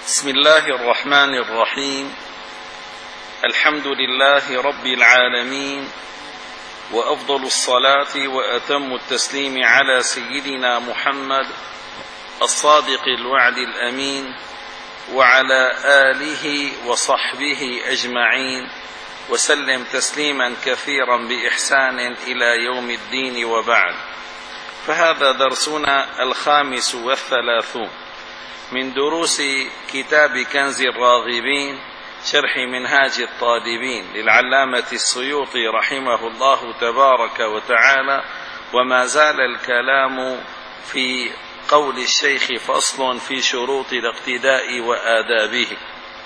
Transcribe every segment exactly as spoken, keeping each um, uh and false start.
بسم الله الرحمن الرحيم. الحمد لله رب العالمين، وأفضل الصلاة وأتم التسليم على سيدنا محمد الصادق الوعد الأمين، وعلى آله وصحبه أجمعين، وسلم تسليما كثيرا بإحسان إلى يوم الدين، وبعد. فهذا درسنا الخامس والثلاثون من دروس كتاب كنز الراغبين شرح منهاج الطالبين للعلامة السيوطي رحمه الله تبارك وتعالى. وما زال الكلام في قول الشيخ فصل في شروط الاقتداء وآدابه.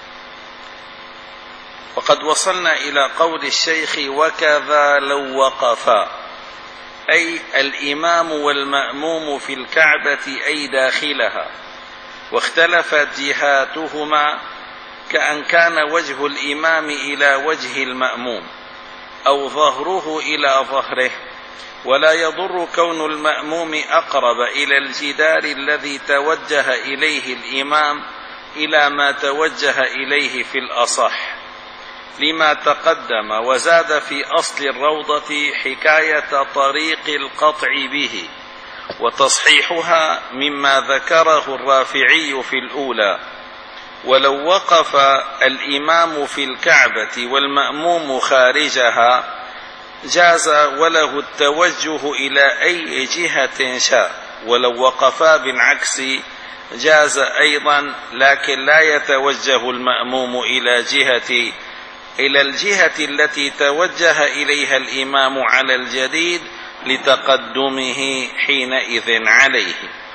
وقد وصلنا إلى قول الشيخ: وكذا لو وقفا، أي الإمام والمأموم في الكعبة أي داخلها، واختلفت جهاتهما، كأن كان وجه الإمام إلى وجه المأموم أو ظهره إلى ظهره، ولا يضر كون المأموم أقرب إلى الجدار الذي توجه إليه الإمام إلى ما توجه إليه في الأصح، لما تقدم. وزاد في أصل الروضة حكاية طريق القطع به وتصحيحها مما ذكره الرافعي في الأولى: ولو وقف الإمام في الكعبة والمأموم خارجها جاز وله التوجه إلى أي جهة شاء، ولو وقفا بالعكس جاز أيضا، لكن لا يتوجه المأموم إلى جهة إلى الجهة التي توجه إليها الإمام على الجديد لتقدمه حينئذ عليه.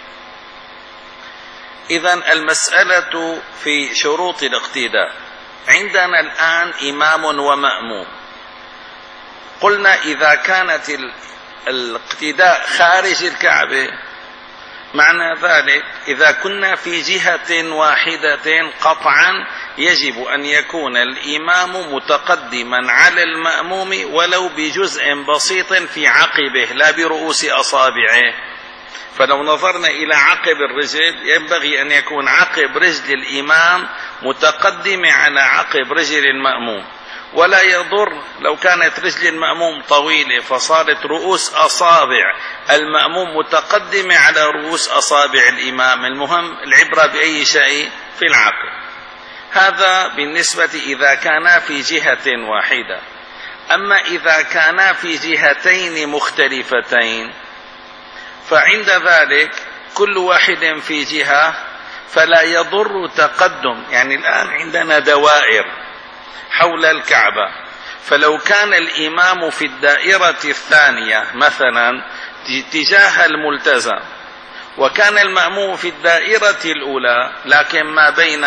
إذن المسألة في شروط الاقتداء. عندنا الآن إمام ومأموم. قلنا إذا كانت الاقتداء خارج الكعبة، معنى ذلك إذا كنا في جهة واحدة قطعا يجب أن يكون الإمام متقدما على المأموم ولو بجزء بسيط في عقبه، لا برؤوس أصابعه. فلو نظرنا إلى عقب الرجل ينبغي أن يكون عقب رجل الإمام متقدم على عقب رجل المأموم، ولا يضر لو كانت رجل المأموم طويلة فصارت رؤوس أصابع المأموم متقدمة على رؤوس أصابع الإمام. المهم العبرة بأي شيء في العقل. هذا بالنسبة إذا كانا في جهة واحدة. أما إذا كانا في جهتين مختلفتين فعند ذلك كل واحد في جهة فلا يضر تقدم. يعني الآن عندنا دوائر حول الكعبة، فلو كان الإمام في الدائرة الثانية مثلا تجاه الملتزم، وكان المأموم في الدائرة الأولى لكن ما بين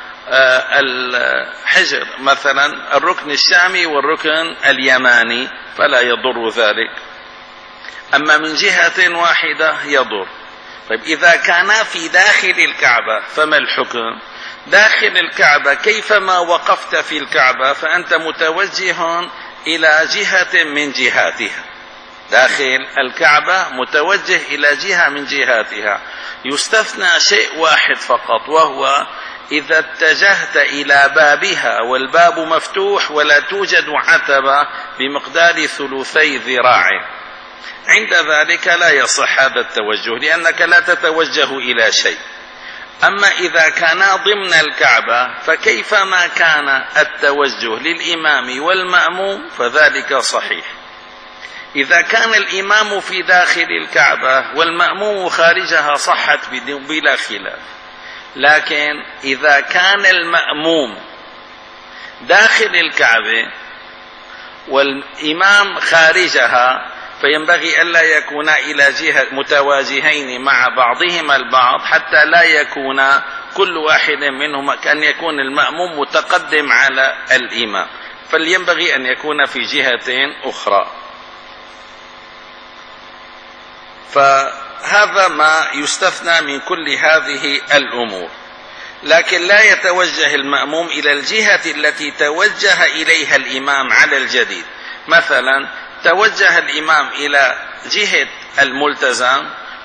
الحجر مثلا الركن الشامي والركن اليماني فلا يضر ذلك. أما من جهة واحدة يضر. طيب إذا كان في داخل الكعبة فما الحكم؟ داخل الكعبة كيفما وقفت في الكعبة فأنت متوجه إلى جهة من جهاتها. داخل الكعبة متوجه إلى جهة من جهاتها. يستثنى شيء واحد فقط، وهو إذا اتجهت إلى بابها والباب مفتوح ولا توجد عتبة بمقدار ثلثي ذراعه، عند ذلك لا يصح هذا التوجه لأنك لا تتوجه إلى شيء. أما إذا كان ضمن الكعبة فكيفما كان التوجه للإمام والمأموم فذلك صحيح. إذا كان الإمام في داخل الكعبة والمأموم خارجها صحت بلا خلاف. لكن إذا كان المأموم داخل الكعبة والإمام خارجها فينبغي ألا يكونا إلى جهة متواجهين مع بعضهما البعض، حتى لا يكون كل واحد منهما كأن يكون المأموم متقدم على الإمام، فلينبغي أن يكون في جهة أخرى. فهذا ما يستثنى من كل هذه الأمور. لكن لا يتوجه المأموم إلى الجهة التي توجه إليها الإمام على الجديد. مثلا توجه الإمام إلى جهة الملتزم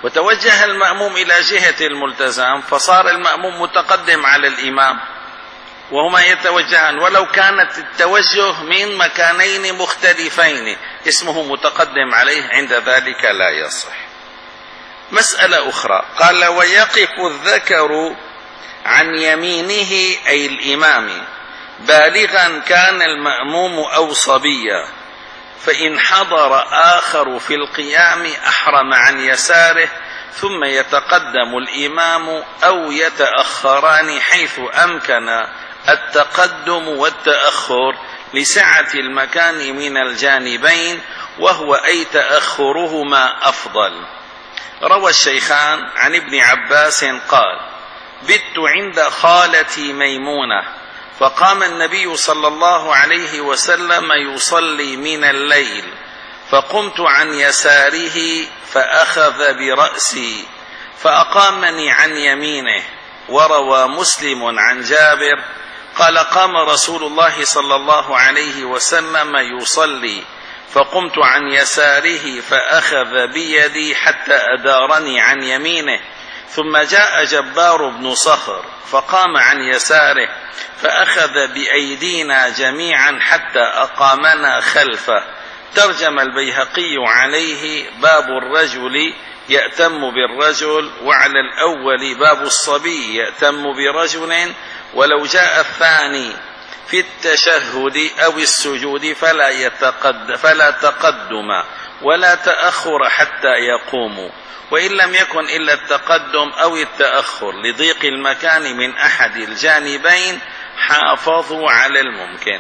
وتوجه المأموم إلى جهة الملتزم، فصار المأموم متقدم على الإمام وهما يتوجهان، ولو كانت التوجه من مكانين مختلفين اسمه متقدم عليه، عند ذلك لا يصح. مسألة أخرى، قال: ويقف الذكر عن يمينه أي الإمام بالغا كان المأموم أو صبيا، فإن حضر آخر في القيام أحرم عن يساره، ثم يتقدم الإمام أو يتأخران حيث أمكن التقدم والتأخر لسعة المكان من الجانبين، وهو أي تأخرهما أفضل. روى الشيخان عن ابن عباس قال: بت عند خالتي ميمونة، فقام النبي صلى الله عليه وسلم يصلي من الليل، فقمت عن يساره فأخذ برأسي فأقامني عن يمينه. وروى مسلم عن جابر قال: قام رسول الله صلى الله عليه وسلم يصلي، فقمت عن يساره فأخذ بيدي حتى أدارني عن يمينه، ثم جاء جبار بن صخر فقام عن يساره فأخذ بأيدينا جميعا حتى أقامنا خلفه. ترجم البيهقي عليه: باب الرجل يأتم بالرجل، وعلى الأول باب الصبي يأتم برجل، ولو جاء الثاني في التشهد أو السجود فلا يتقدم فلا تقدم ولا تأخر حتى يقوموا، وإن لم يكن إلا التقدم أو التأخر لضيق المكان من أحد الجانبين حافظوا على الممكن.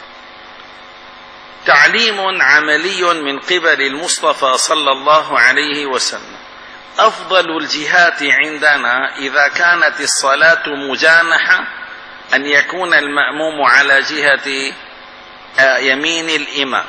تعليم عملي من قبل المصطفى صلى الله عليه وسلم: أفضل الجهات عندنا إذا كانت الصلاة مجانحة أن يكون المأموم على جهة يمين الإمام.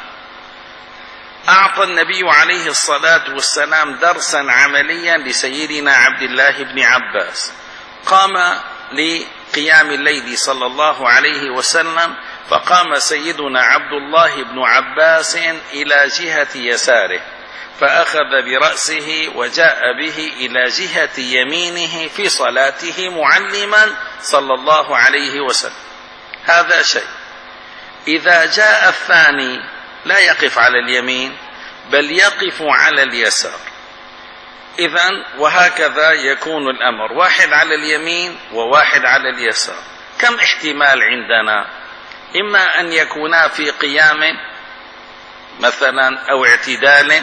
أعطى النبي عليه الصلاة والسلام درسا عمليا لسيدنا عبد الله بن عباس، قام لقيام الليل صلى الله عليه وسلم، فقام سيدنا عبد الله بن عباس إلى جهة يساره فأخذ برأسه وجاء به إلى جهة يمينه في صلاته معلما صلى الله عليه وسلم. هذا شيء. إذا جاء الثاني لا يقف على اليمين بل يقف على اليسار. إذن وهكذا يكون الأمر، واحد على اليمين وواحد على اليسار. كم احتمال عندنا؟ إما أن يكونا في قيام مثلا أو اعتدال،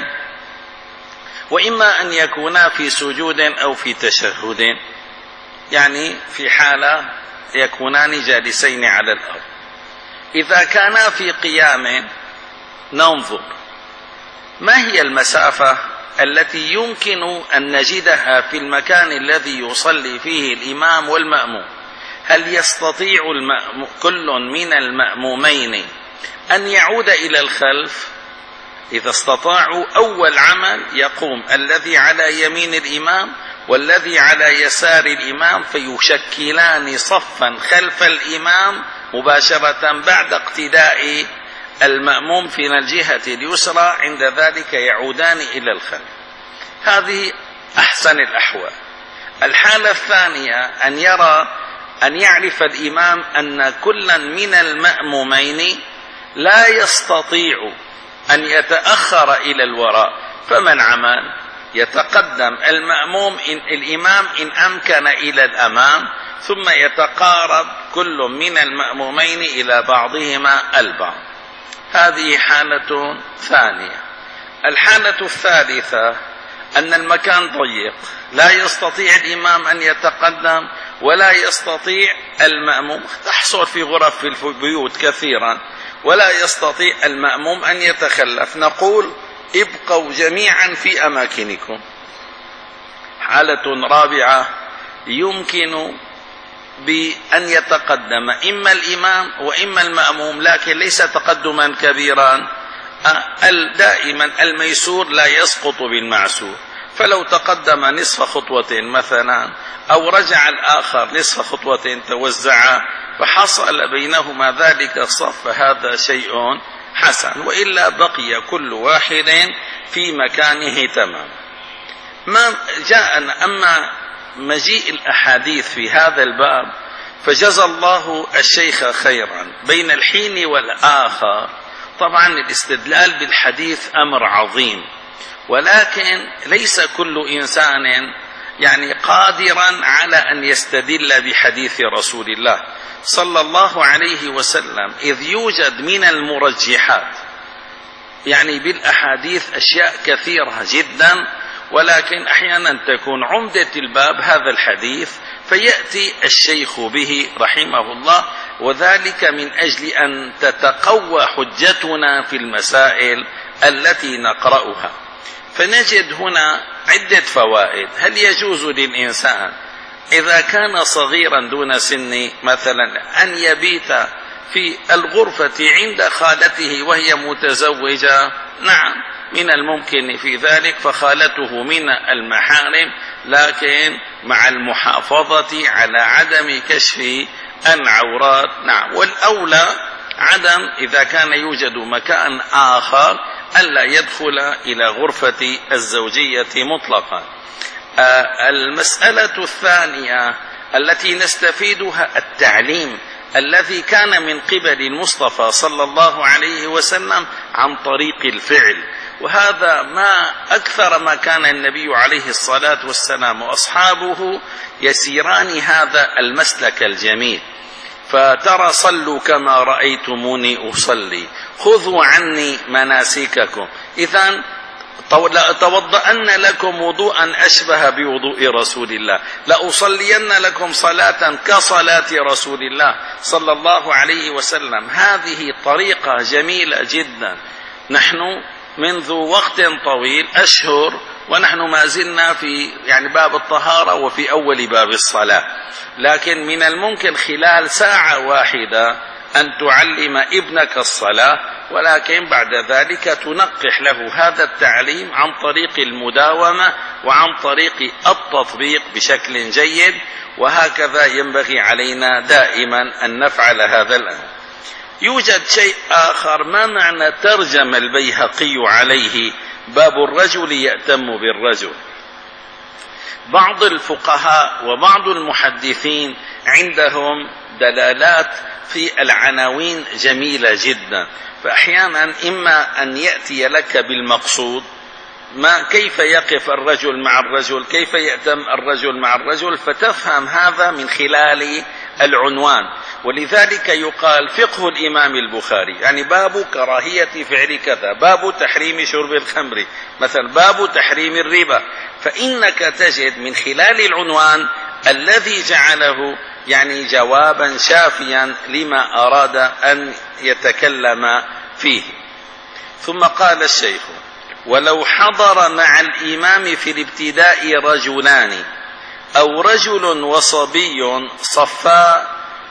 وإما أن يكونا في سجود أو في تشهد، يعني في حالة يكونان جالسين على الأرض. إذا كانا في قيام ننظر ما هي المسافة التي يمكن أن نجدها في المكان الذي يصلي فيه الإمام والمأموم. هل يستطيع كل من المأمومين أن يعود إلى الخلف؟ إذا استطاعوا أول عمل يقوم الذي على يمين الإمام والذي على يسار الإمام فيشكلان صفا خلف الإمام مباشرة بعد اقتداء المأموم في الجهة اليسرى، عند ذلك يعودان إلى الخلف. هذه أحسن الأحوال. الحالة الثانية أن يرى أن يعرف الإمام أن كلا من المأمومين لا يستطيع أن يتأخر إلى الوراء، فمن عمل يتقدم المأموم إن الإمام إن أمكن إلى الأمام، ثم يتقارب كل من المأمومين إلى بعضهما البعض. هذه حالة ثانية. الحالة الثالثة أن المكان ضيق، لا يستطيع الإمام أن يتقدم ولا يستطيع المأموم، تحصل في غرف في البيوت كثيرا، ولا يستطيع المأموم أن يتخلف، نقول ابقوا جميعا في أماكنكم. حالة رابعة يمكن بأن يتقدم إما الإمام وإما المأموم، لكن ليس تقدما كبيرا، دائما الميسور لا يسقط بالمعسور، فلو تقدم نصف خطوة مثلا أو رجع الآخر نصف خطوة توزع فحصل بينهما ذلك الصف، فهذا شيء حسن، وإلا بقي كل واحد في مكانه تمام. ما جاءنا. أما مجيء الأحاديث في هذا الباب فجزى الله الشيخ خيرا. بين الحين والآخر طبعا الاستدلال بالحديث أمر عظيم، ولكن ليس كل إنسان يعني قادرا على أن يستدل بحديث رسول الله صلى الله عليه وسلم، إذ يوجد من المرجحات يعني بالأحاديث أشياء كثيرة جدا، ولكن أحيانا تكون عمدة الباب هذا الحديث فيأتي الشيخ به رحمه الله، وذلك من أجل أن تتقوى حجتنا في المسائل التي نقرأها. فنجد هنا عدة فوائد. هل يجوز للإنسان إذا كان صغيرا دون سن مثلا أن يبيت في الغرفة عند خالته وهي متزوجة؟ نعم، من الممكن في ذلك، فخالته من المحارم، لكن مع المحافظة على عدم كشف العورات. نعم، والأولى عدم إذا كان يوجد مكان آخر ألا يدخل إلى غرفة الزوجية مطلقا. المسألة الثانية التي نستفيدها التعليم الذي كان من قبل المصطفى صلى الله عليه وسلم عن طريق الفعل، وهذا ما أكثر ما كان النبي عليه الصلاة والسلام وأصحابه يسيران هذا المسلك الجميل. فترى صلوا كما رأيتموني أصلي، خذوا عني مناسككم. إذن لأتوضأن لكم وضوءا أشبه بوضوء رسول الله، لأصلين لكم صلاة كصلاة رسول الله صلى الله عليه وسلم. هذه طريقة جميلة جدا. نحن منذ وقت طويل أشهر ونحن ما زلنا في يعني باب الطهارة وفي أول باب الصلاة، لكن من الممكن خلال ساعة واحدة أن تعلم ابنك الصلاة، ولكن بعد ذلك تنقح له هذا التعليم عن طريق المداومة وعن طريق التطبيق بشكل جيد. وهكذا ينبغي علينا دائما أن نفعل هذا الأمر. يوجد شيء آخر، ما معنى ترجم البيهقي عليه باب الرجل يأتم بالرجل؟ بعض الفقهاء وبعض المحدثين عندهم دلالات في العناوين جميلة جدا، فأحيانا إما أن يأتي لك بالمقصود، ما كيف يقف الرجل مع الرجل، كيف يأتم الرجل مع الرجل، فتفهم هذا من خلال العنوان. ولذلك يقال فقه الإمام البخاري، يعني باب كراهية فعل كذا، باب تحريم شرب الخمر مثلا، باب تحريم الربا. فإنك تجد من خلال العنوان الذي جعله يعني جوابا شافيا لما أراد أن يتكلم فيه. ثم قال الشيخ: ولو حضر مع الإمام في الابتداء رجلان أو رجل وصبي صفا،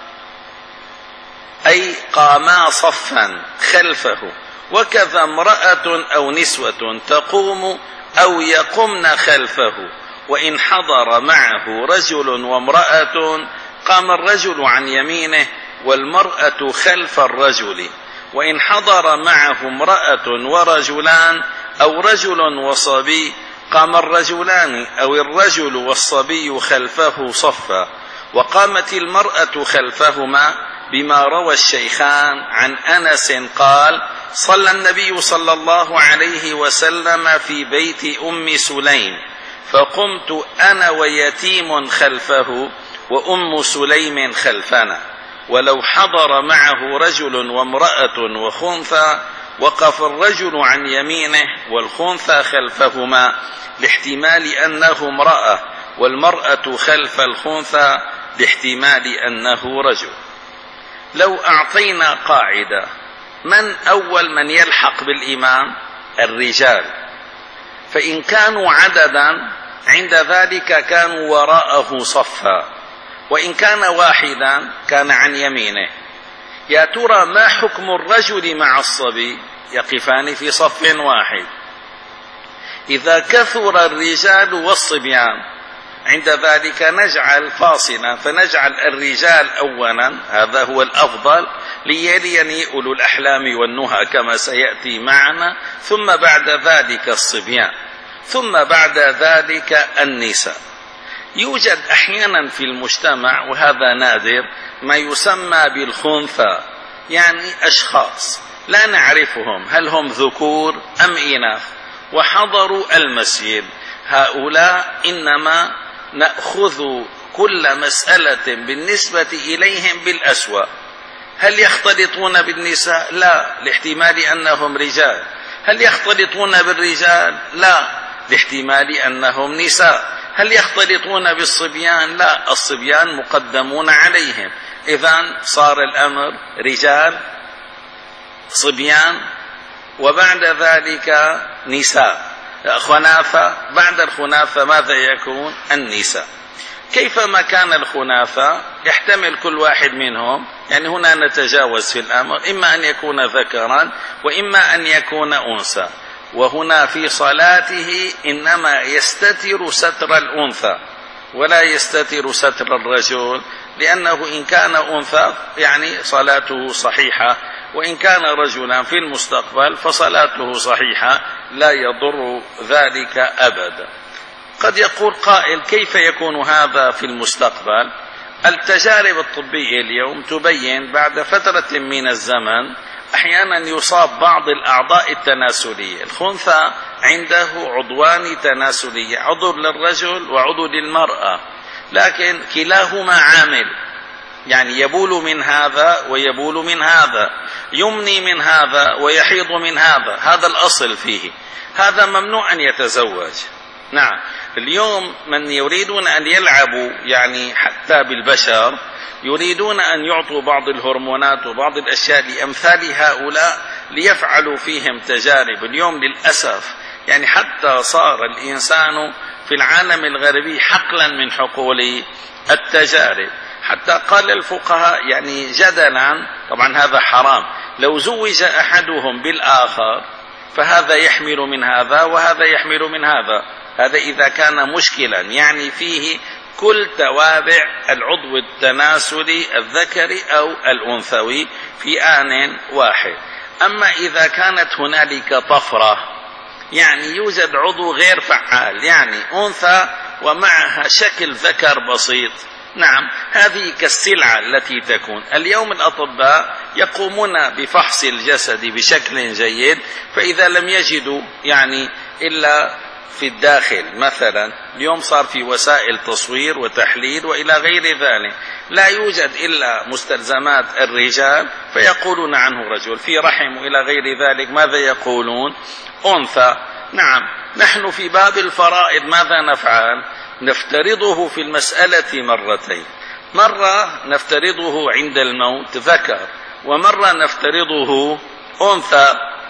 أي قاما صفا خلفه، وكذا امرأة أو نسوة تقوم أو يقمن خلفه، وإن حضر معه رجل وامرأة قام الرجل عن يمينه والمرأة خلف الرجل، وإن حضر معه امرأة ورجلان أو رجل وصبي قام الرجلان أو الرجل والصبي خلفه صفا، وقامت المرأة خلفهما، بما روى الشيخان عن أنس قال: صلى النبي صلى الله عليه وسلم في بيت أم سليم، فقمت أنا ويتيم خلفه وأم سليم خلفنا، ولو حضر معه رجل وامرأة وخنثى وقف الرجل عن يمينه والخنثى خلفهما، لاحتمال أنه امرأة، والمرأة خلف الخنثى لاحتمال أنه رجل. لو أعطينا قاعدة: من أول من يلحق بالإمام؟ الرجال، فإن كانوا عددا عند ذلك كانوا وراءه صفا، وإن كان واحدا كان عن يمينه. يا ترى ما حكم الرجل مع الصبي؟ يقفان في صف واحد. إذا كثر الرجال والصبيان عند ذلك نجعل فاصلا، فنجعل الرجال أولا، هذا هو الأفضل، ليليني أولو الأحلام والنهى كما سيأتي معنا، ثم بعد ذلك الصبيان. ثم بعد ذلك النساء. يوجد أحيانا في المجتمع وهذا نادر ما يسمى بالخنثى، يعني أشخاص لا نعرفهم هل هم ذكور أم إناث وحضروا المسجد. هؤلاء إنما نأخذ كل مسألة بالنسبة إليهم بالأسوأ. هل يختلطون بالنساء؟ لا، لاحتمال أنهم رجال. هل يختلطون بالرجال؟ لا، لاحتمال أنهم نساء. هل يختلطون بالصبيان؟ لا، الصبيان مقدمون عليهم. إذن صار الأمر رجال صبيان وبعد ذلك نساء خناثة، بعد الخناثة ماذا يكون؟ النساء. كيفما كان الخناثة يحتمل كل واحد منهم، يعني هنا نتجاوز في الأمر، إما أن يكون ذكرا وإما أن يكون أنثى. وهنا في صلاته إنما يستتر ستر الأنثى ولا يستتر ستر الرجل، لأنه إن كان أنثى يعني صلاته صحيحة، وإن كان رجلا في المستقبل فصلاته صحيحة لا يضر ذلك أبدا. قد يقول قائل كيف يكون هذا في المستقبل؟ التجارب الطبية اليوم تبين بعد فترة من الزمن أحيانا يصاب بعض الأعضاء التناسلية. الخنثى عنده عضوان تناسلية، عضو للرجل وعضو للمرأة، لكن كلاهما عامل، يعني يبول من هذا ويبول من هذا، يمني من هذا ويحيض من هذا، هذا الأصل فيه. هذا ممنوع أن يتزوج. نعم، اليوم من يريدون أن يلعبوا يعني حتى بالبشر، يريدون أن يعطوا بعض الهرمونات وبعض الأشياء لأمثال هؤلاء ليفعلوا فيهم تجارب. اليوم للأسف يعني حتى صار الإنسان في العالم الغربي حقلا من حقول التجارب. حتى قال الفقهاء يعني جدلا، طبعا هذا حرام، لو زوج أحدهم بالآخر فهذا يحمل من هذا وهذا يحمل من هذا، هذا إذا كان مشكلا يعني فيه كل توابع العضو التناسلي الذكري أو الأنثوي في آن واحد. أما إذا كانت هنالك طفرة يعني يوجد عضو غير فعال، يعني أنثى ومعها شكل ذكر بسيط، نعم، هذه كالسلعة التي تكون. اليوم الأطباء يقومون بفحص الجسد بشكل جيد، فإذا لم يجدوا يعني إلا في الداخل مثلا، اليوم صار في وسائل تصوير وتحليل وإلى غير ذلك، لا يوجد إلا مستلزمات الرجال فيقولون عنه رجل، في رحم وإلى غير ذلك ماذا يقولون؟ أنثى. نعم، نحن في باب الفرائض ماذا نفعل؟ نفترضه في المسألة مرتين، مرة نفترضه عند الموت ذكر، ومرة نفترضه أنثى،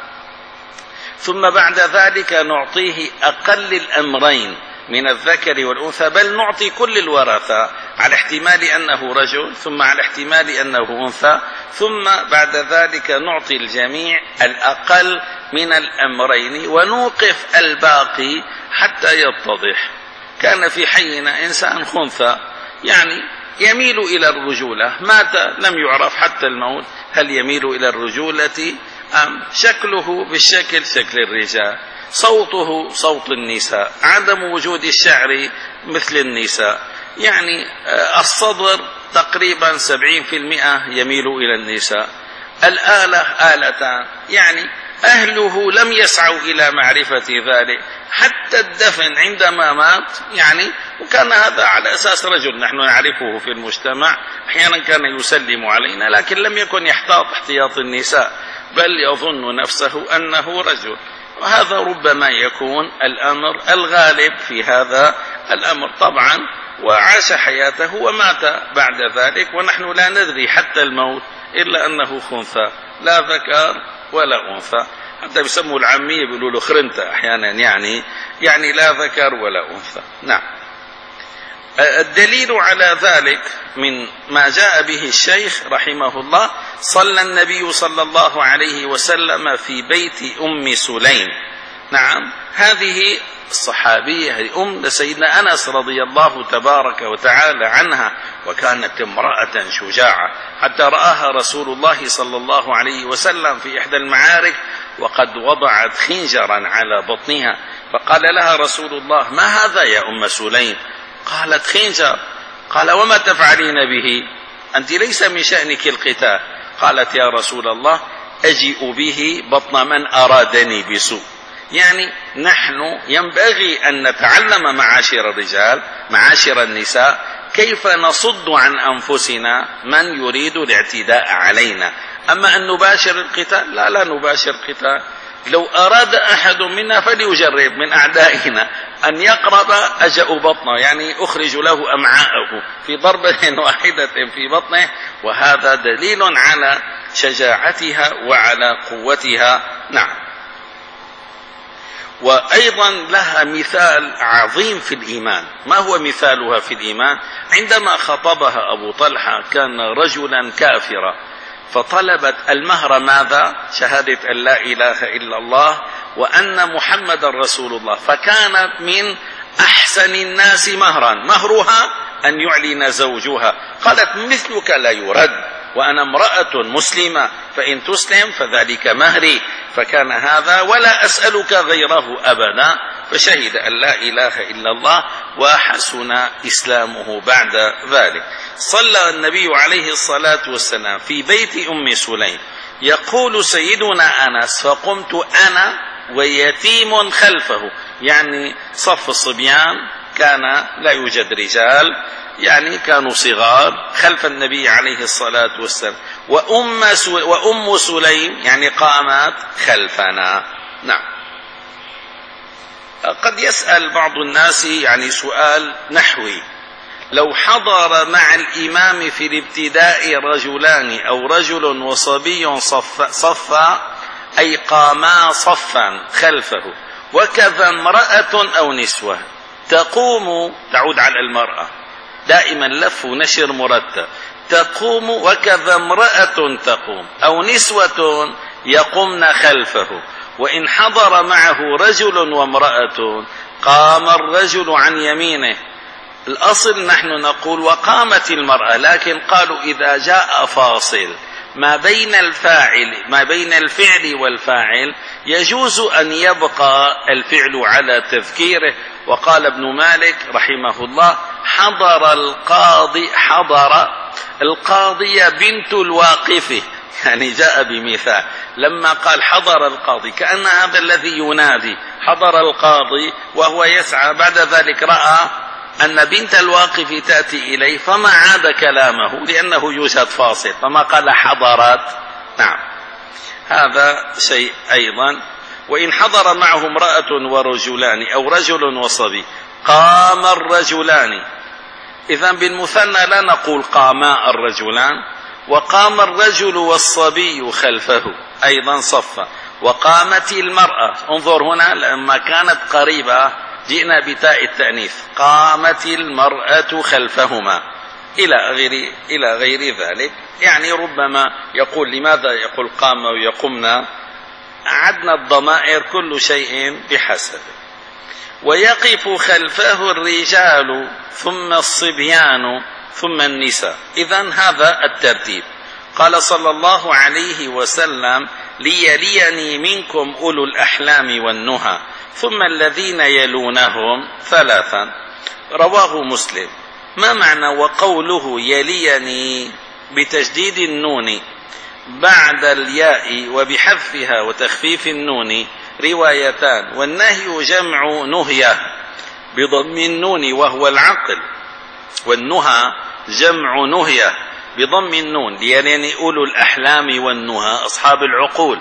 ثم بعد ذلك نعطيه أقل الأمرين من الذكر والأنثى، بل نعطي كل الورثة على احتمال أنه رجل ثم على احتمال أنه أنثى، ثم بعد ذلك نعطي الجميع الأقل من الأمرين ونوقف الباقي حتى يتضح. كان في حينا إنسان خنثى يعني يميل إلى الرجولة، مات لم يعرف حتى الموت هل يميل إلى الرجولة أم شكله بالشكل شكل الرجال، صوته صوت النساء، عدم وجود الشعر مثل النساء، يعني الصدر تقريبا سبعين في المئة يميل إلى النساء، الآلة آلتان، يعني أهله لم يسعوا إلى معرفة ذلك حتى الدفن عندما مات، يعني وكان هذا على أساس رجل نحن نعرفه في المجتمع، أحيانا كان يسلم علينا لكن لم يكن يحتاط احتياط النساء بل يظن نفسه أنه رجل، وهذا ربما يكون الأمر الغالب في هذا الأمر طبعا، وعاش حياته ومات بعد ذلك، ونحن لا ندري حتى الموت إلا أنه خنثى لا ذكر ولا أنثى، حتى يسموا العامية بيقولوا له خرنتة أحيانا، يعني يعني لا ذكر ولا أنثى. نعم، الدليل على ذلك من ما جاء به الشيخ رحمه الله، صلى النبي صلى الله عليه وسلم في بيت أم سليم. نعم، هذه الصحابية أم سيدنا أنس رضي الله تبارك وتعالى عنها، وكانت امرأة شجاعة حتى رآها رسول الله صلى الله عليه وسلم في إحدى المعارك وقد وضعت خنجرا على بطنها، فقال لها رسول الله: ما هذا يا أم سليم؟ قالت: خنجر. قال: وما تفعلين به؟ أنت ليس من شأنك القتال. قالت: يا رسول الله، أجيء به بطن من أرادني بسوء. يعني نحن ينبغي أن نتعلم معاشر الرجال معاشر النساء كيف نصد عن أنفسنا من يريد الاعتداء علينا. أما أن نباشر القتال، لا لا نباشر القتال. لو أراد أحد منا فليجرب من أعدائنا أن يقرب أجأ بطنه، يعني أخرج له أمعاءه في ضربة واحدة في بطنه، وهذا دليل على شجاعتها وعلى قوتها. نعم. وأيضا لها مثال عظيم في الإيمان. ما هو مثالها في الإيمان؟ عندما خطبها أبو طلحة كان رجلا كافرا، فطلبت المهر ماذا؟ شهادة أن لا إله إلا الله وأن محمد رسول الله، فكانت من أحسن الناس مهرا. مهرها أن يعلن زوجها. قالت: مثلك لا يرد، وأنا امرأة مسلمة، فإن تسلم فذلك مهري. فكان هذا ولا أسألك غيره أبدا، فشهد أن لا إله إلا الله وحسن إسلامه بعد ذلك. صلى النبي عليه الصلاة والسلام في بيت أم سليم. يقول سيدنا أنس: فقمت أنا ويتيم خلفه، يعني صف الصبيان كان لا يوجد رجال، يعني كانوا صغار خلف النبي عليه الصلاة والسلام، وأم, وأم سليم يعني قامت خلفنا. نعم. قد يسأل بعض الناس يعني سؤال نحوي: لو حضر مع الإمام في الابتداء رجلان أو رجل وصبي صف صفا، أي قاما صفا خلفه، وكذا امرأة أو نسوة تقوم، تعود على المرأة دائما لف ونشر مرتب، تقوم وكذا امرأة تقوم أو نسوة يقمن خلفه، وإن حضر معه رجل وامرأة قام الرجل عن يمينه. الأصل نحن نقول وقامت المرأة، لكن قالوا إذا جاء فاصل ما بين الفاعل ما بين الفعل والفاعل يجوز أن يبقى الفعل على تذكيره. وقال ابن مالك رحمه الله: حضر القاضي حضر القاضي بنت الواقف، يعني جاء بمثال لما قال حضر القاضي، كأن هذا الذي ينادي حضر القاضي وهو يسعى، بعد ذلك رأى أن بنت الواقف تأتي إليه فما عاد كلامه لأنه يوجد فاصل، فما قال حضرت. نعم، هذا شيء أيضا. وإن حضر معه امرأة ورجلان أو رجل وصبي قام الرجلان. إذن بالمثنى لا نقول قاما الرجلان، وقام الرجل والصبي خلفه أيضا صفا، وقامت المرأة. انظر هنا لما كانت قريبة جئنا بتاء التأنيث، قامت المرأة خلفهما إلى غير إلى غير ذلك. يعني ربما يقول لماذا يقول قام ويقمنا؟ عدنا الضمائر كل شيء بحسبه. ويقف خلفه الرجال ثم الصبيان ثم النساء. إذن هذا الترتيب. قال صلى الله عليه وسلم: ليليني منكم أولو الأحلام والنهى ثم الذين يلونهم ثلاثا. رواه مسلم. ما معنى وقوله يليني بتشديد النون بعد الياء وبحذفها وتخفيف النون روايتان، والنهي جمع نهية بضم النون وهو العقل، والنهى جمع نهية بضم النون، ليليني أولو الأحلام والنهى أصحاب العقول.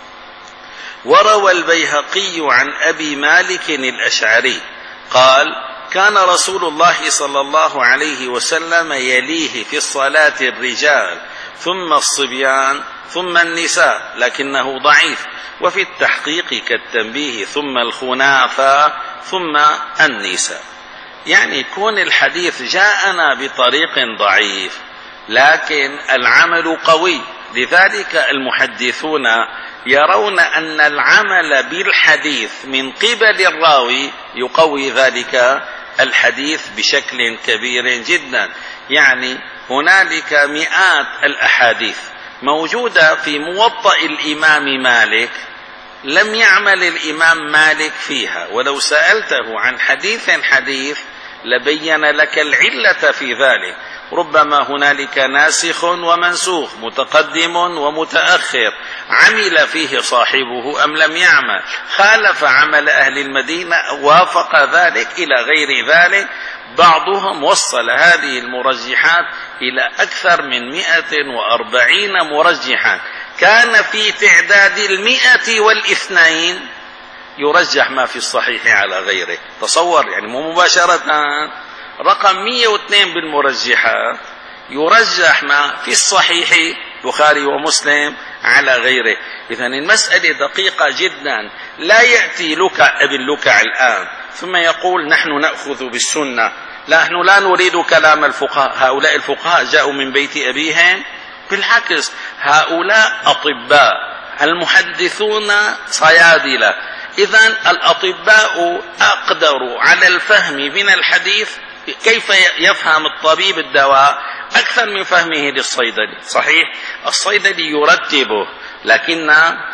وروى البيهقي عن أبي مالك الأشعري قال: كان رسول الله صلى الله عليه وسلم يليه في الصلاة الرجال ثم الصبيان ثم النساء، لكنه ضعيف. وفي التحقيق كالتنبيه ثم الخنافة ثم النساء. يعني كون الحديث جاءنا بطريق ضعيف لكن العمل قوي، لذلك المحدثون يرون أن العمل بالحديث من قبل الراوي يقوي ذلك الحديث بشكل كبير جدا. يعني هنالك مئات الأحاديث موجودة في موطأ الإمام مالك لم يعمل الإمام مالك فيها، ولو سألته عن حديث حديث لبين لك العلة في ذلك. ربما هنالك ناسخ ومنسوخ، متقدم ومتأخر، عمل فيه صاحبه أم لم يعمل، خالف عمل أهل المدينة، وافق ذلك إلى غير ذلك. بعضهم وصل هذه المرجحات إلى أكثر من مئة وأربعين مرجحا، كان في تعداد المئة والاثنين يرجح ما في الصحيح على غيره. تصور يعني مو مباشرة رقم مئة واثنين بالمرجحات يرجح ما في الصحيح بخاري ومسلم على غيره. إذن المسألة دقيقة جدا. لا يأتي لكع ابن لكع الآن ثم يقول نحن نأخذ بالسنة، لا نحن لا نريد كلام الفقهاء، هؤلاء الفقهاء جاءوا من بيت أبيهم. بالعكس، هؤلاء أطباء، المحدثون صيادلة. إذن الأطباء أقدروا على الفهم من الحديث كيف يفهم الطبيب الدواء أكثر من فهمه للصيدلي. صحيح الصيدلي يرتبه، لكن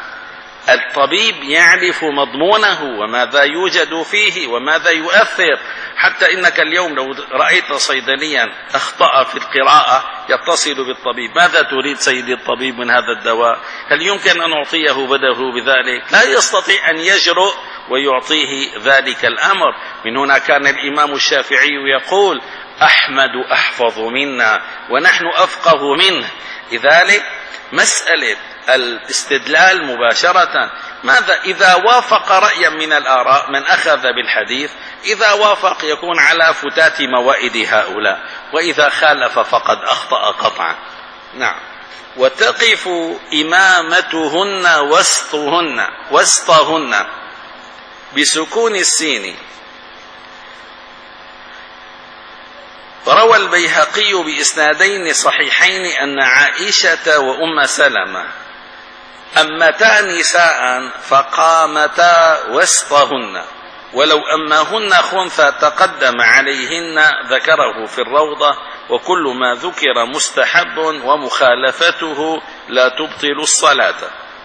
الطبيب يعرف مضمونه وماذا يوجد فيه وماذا يؤثر. حتى إنك اليوم لو رأيت صيدليا أخطأ في القراءة يتصل بالطبيب، ماذا تريد سيدي الطبيب من هذا الدواء؟ هل يمكن أن أعطيه بدله بذلك؟ لا يستطيع أن يجرؤ ويعطيه ذلك الأمر. من هنا كان الإمام الشافعي يقول أحمد أحفظ منا ونحن أفقه منه. لذلك مسألة الاستدلال مباشرة، ماذا إذا وافق رأيا من الآراء من أخذ بالحديث، إذا وافق يكون على فتات موائد هؤلاء، وإذا خالف فقد أخطأ قطعا. نعم. وتقف إمامتهن وسطهن وسطهن بسكون السين. روى البيهقي بإسنادين صحيحين أن عائشة وأم سلمة أمتا نساء فقامتا وسطهن، ولو أمهن خنثى تقدم عليهن ذكره في الروضة، وكل ما ذكر مستحب ومخالفته لا تبطل الصلاة.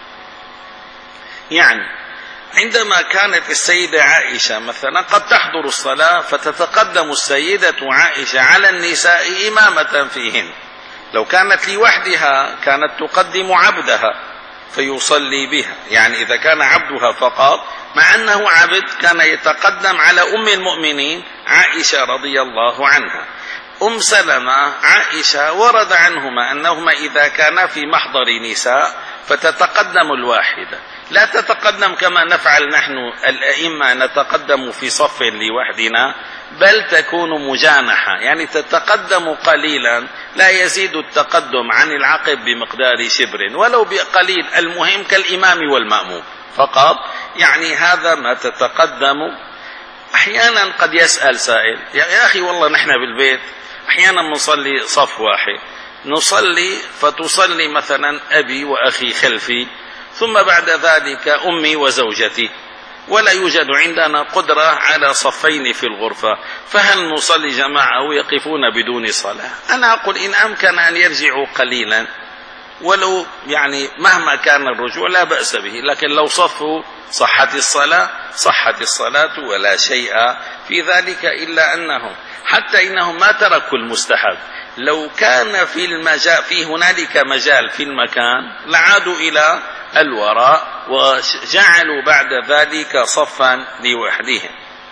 يعني عندما كانت السيدة عائشة مثلا قد تحضر الصلاة فتتقدم السيدة عائشة على النساء إمامة فيهن. لو كانت لوحدها كانت تقدم عبدها فيصلي بها، يعني إذا كان عبدها فقط مع أنه عبد كان يتقدم على أم المؤمنين عائشة رضي الله عنها. أم سلمة عائشة ورد عنهما أنهما إذا كان في محضر نساء فتتقدم الواحدة، لا تتقدم كما نفعل نحن الأئمة نتقدم في صف لوحدنا، بل تكون مجانحة، يعني تتقدم قليلا لا يزيد التقدم عن العقب بمقدار شبر ولو بقليل، المهم كالإمام والمأموم فقط. يعني هذا ما تتقدم. أحيانا قد يسأل سائل يا أخي والله نحن بالبيت أحيانا نصلي صف واحد، نصلي فتصلي مثلا أبي وأخي خلفي ثم بعد ذلك أمي وزوجتي، ولا يوجد عندنا قدرة على صفين في الغرفة، فهل نصلي جماعة ويقفون بدون صلاة؟ أنا أقول إن أمكن أن يرجعوا قليلا ولو يعني مهما كان الرجوع لا بأس به، لكن لو صفوا صحت الصلاة صحت الصلاة ولا شيء في ذلك، إلا أنهم حتى إنهم ما تركوا المستحب. لو كان في المجال في هنالك مجال في المكان لعادوا إلى الوراء وجعلوا بعد ذلك صفا لوحدهم.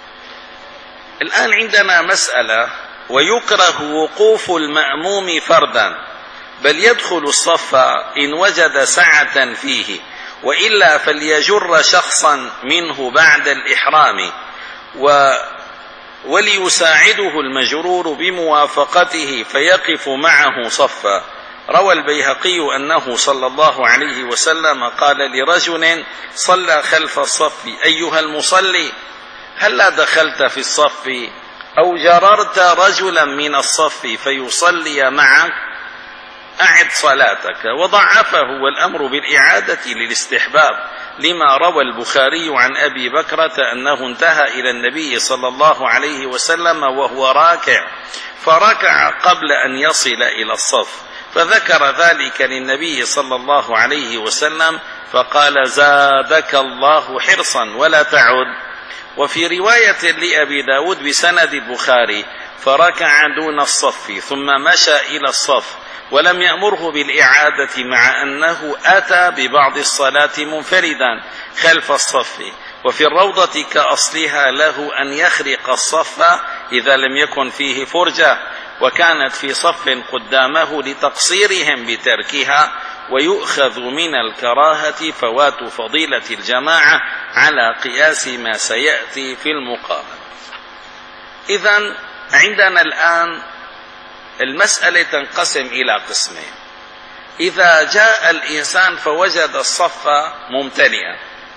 الآن عندنا مسألة، ويكره وقوف المأموم فردا، بل يدخل الصف إن وجد سعة فيه، وإلا فليجر شخصا منه بعد الإحرام و وليساعده المجرور بموافقته فيقف معه صفا. روى البيهقي أنه صلى الله عليه وسلم قال لرجل صلى خلف الصف أيها المصلي هلا دخلت في الصف أو جررت رجلا من الصف فيصلي معك أعد صلاتك. وضعفه والأمر بالإعادة للاستحباب، لما روى البخاري عن أبي بكرة أنه انتهى إلى النبي صلى الله عليه وسلم وهو راكع فركع قبل أن يصل إلى الصف، فذكر ذلك للنبي صلى الله عليه وسلم فقال زادك الله حرصا ولا تعد. وفي رواية لأبي داود بسند البخاري فركع دون الصف ثم مشى إلى الصف ولم يأمره بالإعادة مع أنه أتى ببعض الصلاة منفردا خلف الصف. وفي الروضة كأصلها له أن يخرق الصف إذا لم يكن فيه فرجة، وكانت في صف قدامه لتقصيرهم بتركها، ويؤخذ من الكراهة فوات فضيلة الجماعة على قياس ما سيأتي في المقابل. إذن عندنا الآن المسألة تنقسم إلى قسمين. إذا جاء الإنسان فوجد الصف ممتلئا،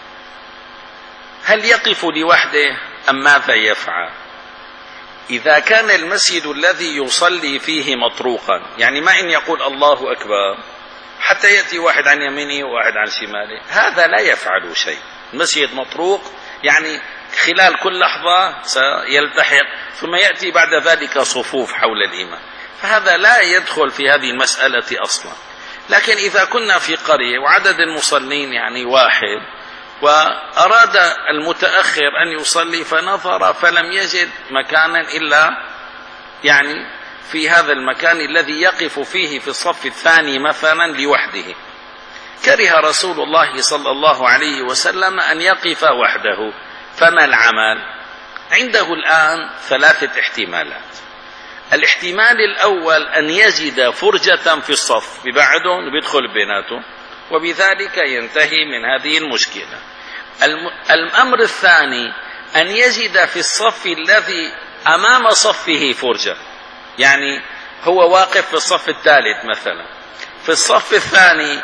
هل يقف لوحده أم ماذا يفعل؟ إذا كان المسجد الذي يصلي فيه مطروقا، يعني ما إن يقول الله أكبر حتى يأتي واحد عن يمينه وواحد عن شماله، هذا لا يفعل شيء. المسجد مطروق يعني خلال كل لحظة سيلتحق، ثم يأتي بعد ذلك صفوف حول الإمام، فهذا لا يدخل في هذه المسألة أصلا. لكن إذا كنا في قرية وعدد المصلين يعني واحد، وأراد المتأخر أن يصلي فنظر فلم يجد مكانا إلا يعني في هذا المكان الذي يقف فيه في الصف الثاني مثلا لوحده، كره رسول الله صلى الله عليه وسلم أن يقف وحده، فما العمل؟ عنده الآن ثلاثة احتمالات. الاحتمال الأول أن يجد فرجة في الصف ببعده بيدخل بيناته، وبذلك ينتهي من هذه المشكلة. الأمر الثاني أن يجد في الصف الذي أمام صفه فرجة، يعني هو واقف في الصف الثالث مثلا، في الصف الثاني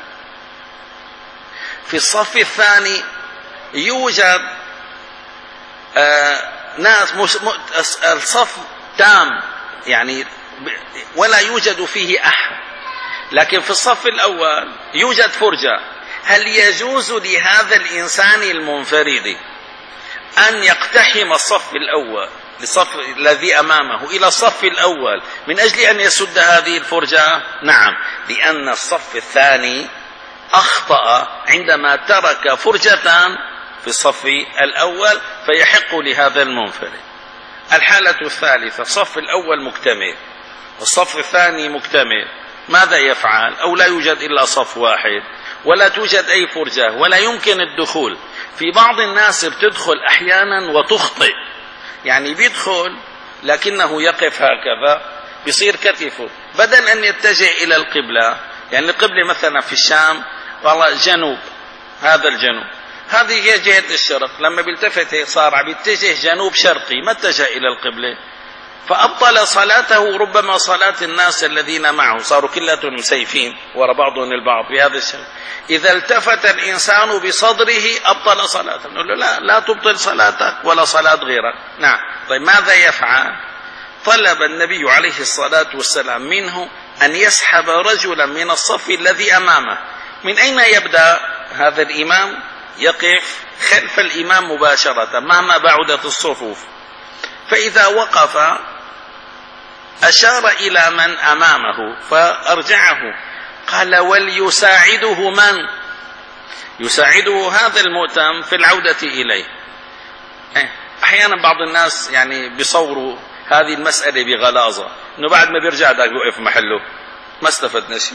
في الصف الثاني يوجد آه ناس الصف تام يعني ولا يوجد فيه أحد، لكن في الصف الأول يوجد فرجة. هل يجوز لهذا الإنسان المنفرد أن يقتحم الصف الأول للصف الذي أمامه إلى الصف الأول من أجل أن يسد هذه الفرجة؟ نعم، لأن الصف الثاني أخطأ عندما ترك فرجة في الصف الأول، فيحق لهذا المنفرد. الحالة الثالثة، الصف الأول مكتمل والصف الثاني مكتمل، ماذا يفعل؟ أو لا يوجد إلا صف واحد ولا توجد أي فرجة ولا يمكن الدخول. في بعض الناس بتدخل أحيانا وتخطئ، يعني بيدخل لكنه يقف هكذا، بيصير كتفه بدل أن يتجه إلى القبلة، يعني القبلة مثلا في الشام والله جنوب، هذا الجنوب، هذه هي جهة الشرق، لما بيلتفت صار بيتجه جنوب شرقي، ما اتجه إلى القبلة، فأبطل صلاته ربما صلاة الناس الذين معه، صاروا كلهم مسيفين وراء بعضهم البعض بهذا الشيء. إذا التفت الإنسان بصدره أبطل صلاته، نقول له لا لا تبطل صلاتك ولا صلاة غيرك. نعم، طيب ماذا يفعل؟ طلب النبي عليه الصلاة والسلام منه أن يسحب رجلا من الصف الذي أمامه. من أين يبدأ هذا الإمام؟ يقف خلف الإمام مباشرة مهما بعدت الصفوف، فإذا وقف أشار إلى من أمامه فأرجعه، قال وليساعده من؟ يساعده هذا المؤتم في العودة إليه. أحيانا بعض الناس يعني بيصوروا هذه المسألة بغلاظة، إنه بعد ما بيرجع ده يوقف محله، ما استفدنا شيء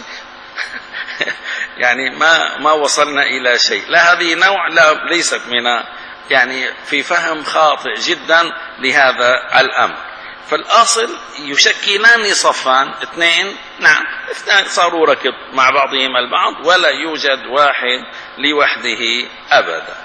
يعني ما ما وصلنا إلى شيء. لا، هذه نوع لا ليست من يعني في فهم خاطئ جدا لهذا الأمر. فالأصل يشكلان صفان اثنين، نعم اثنين صاروا ركض مع بعضهم البعض، ولا يوجد واحد لوحده أبدا.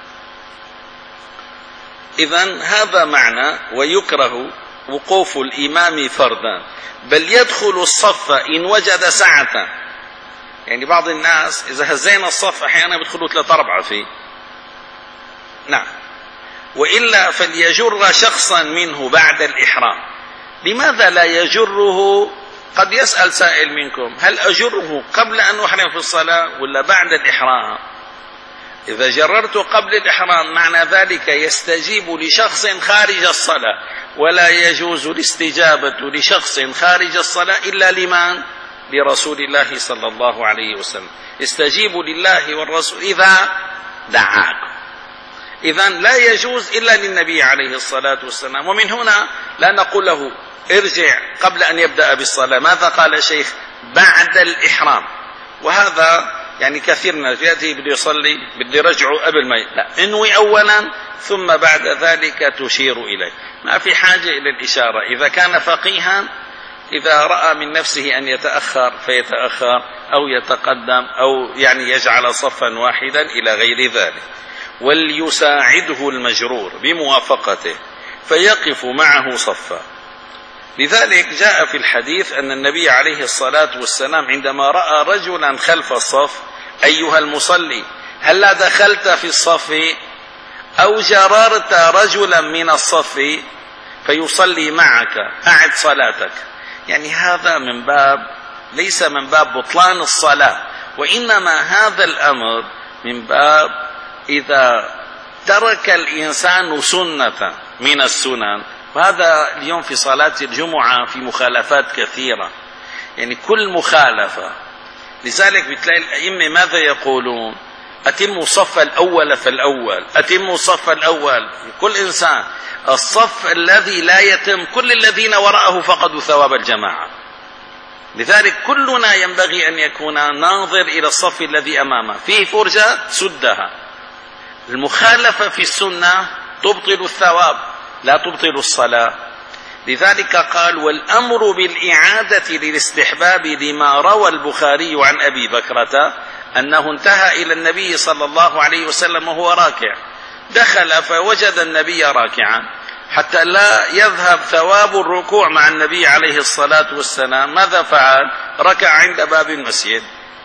إذن هذا معنى ويكره وقوف الإمام فردا، بل يدخل الصف إن وجد سعة. يعني بعض الناس إذا هزينا الصف أحيانا بيدخلوا ثلاثة أربعة فيه، نعم، وإلا فليجر شخصا منه بعد الإحرام. لماذا لا يجره؟ قد يسأل سائل منكم هل أجره قبل أن أحرم في الصلاة ولا بعد الإحرام؟ إذا جررت قبل الإحرام معنى ذلك يستجيب لشخص خارج الصلاة، ولا يجوز الاستجابة لشخص خارج الصلاة إلا لمن؟ لرسول الله صلى الله عليه وسلم. استجيبوا لله والرسول إذا دعاكم. إذن لا يجوز إلا للنبي عليه الصلاة والسلام. ومن هنا لا نقول له ارجع قبل أن يبدأ بالصلاة. ماذا قال الشيخ؟ بعد الإحرام. وهذا يعني كثير من الناس يأتي بده يصلي بده يرجعه قبل ما ي... لا، انوي أولا ثم بعد ذلك تشير إليه. ما في حاجة إلى الإشارة. إذا كان فقيها إذا رأى من نفسه أن يتأخر فيتأخر أو يتقدم أو يعني يجعل صفا واحدا إلى غير ذلك. وليساعده المجرور بموافقته فيقف معه صفا. لذلك جاء في الحديث أن النبي عليه الصلاة والسلام عندما رأى رجلا خلف الصف: أيها المصلي هل دخلت في الصف أو جررت رجلا من الصف فيصلي معك أعد صلاتك. يعني هذا من باب ليس من باب بطلان الصلاة، وإنما هذا الأمر من باب إذا ترك الإنسان سنة من السنن. وهذا اليوم في صلاة الجمعة في مخالفات كثيرة، يعني كل مخالفة. لذلك بتلاقي الأئمة ماذا يقولون؟ أتموا الصف الأول فالأول، أتموا الصف الأول. كل إنسان الصف الذي لا يتم كل الذين وراءه فقدوا ثواب الجماعة. لذلك كلنا ينبغي أن يكون ناظر إلى الصف الذي أمامه فيه فرجة سدها. المخالفة في السنة تبطل الثواب لا تبطل الصلاة. لذلك قال: والأمر بالإعادة للاستحباب لما روى البخاري عن أبي بكرة أنه انتهى إلى النبي صلى الله عليه وسلم وهو راكع، دخل فوجد النبي راكعا حتى لا يذهب ثواب الركوع مع النبي عليه الصلاة والسلام. ماذا فعل؟ ركع عند باب المسجد.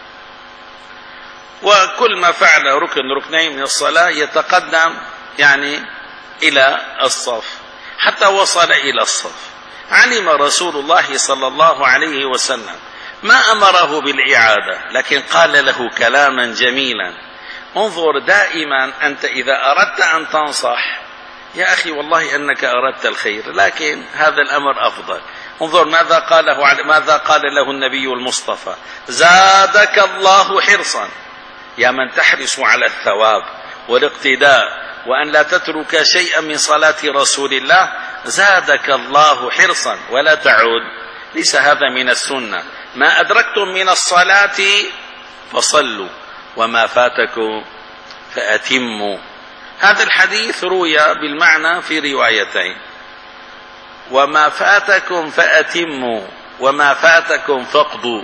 وكل ما فعل ركن ركنين من الصلاة يتقدم يعني إلى الصف حتى وصل إلى الصف. علم رسول الله صلى الله عليه وسلم ما أمره بالإعادة، لكن قال له كلاما جميلا. انظر دائما أنت إذا أردت أن تنصح يا أخي والله أنك أردت الخير، لكن هذا الأمر أفضل. انظر ماذا قاله ماذا قال له النبي المصطفى: زادك الله حرصا. يا من تحرص على الثواب والاقتداء وأن لا تترك شيئا من صلاة رسول الله، زادك الله حرصا ولا تعود. ليس هذا من السنة. ما أدركتم من الصلاة فصلوا وما فاتكم فأتموا. هذا الحديث روي بالمعنى في روايتين: وما فاتكم فأتموا وما فاتكم فاقضوا.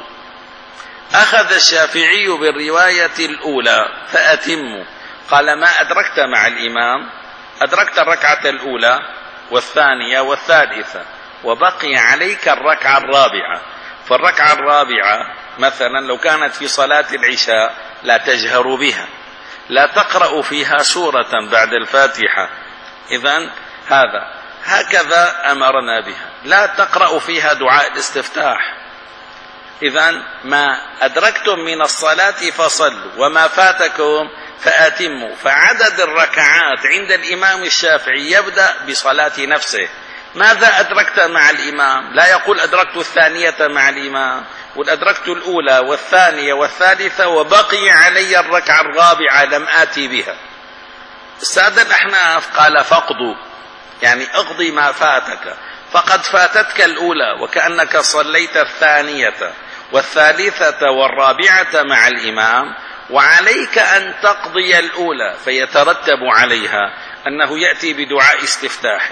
أخذ الشافعي بالرواية الأولى فأتموا، قال: ما أدركت مع الإمام أدركت الركعة الأولى والثانية والثالثة وبقي عليك الركعة الرابعة. فالركعة الرابعة مثلا لو كانت في صلاة العشاء لا تجهر بها، لا تقرأ فيها سورة بعد الفاتحة. إذن هذا هكذا أمرنا بها. لا تقرأ فيها دعاء الاستفتاح. إذن ما أدركتم من الصلاة فصلوا وما فاتكم فأتموا. فعدد الركعات عند الإمام الشافعي يبدأ بصلاة نفسه. ماذا أدركت مع الإمام؟ لا يقول أدركت الثانية مع الإمام، وأدركت الأولى والثانية والثالثة وبقي علي الركعة الرابعة لم آتي بها. السادة الأحناف قال: فاقضوا، يعني اقضي ما فاتك. فقد فاتتك الأولى وكأنك صليت الثانية والثالثة والرابعة مع الإمام، وعليك أن تقضي الأولى. فيترتب عليها أنه يأتي بدعاء استفتاح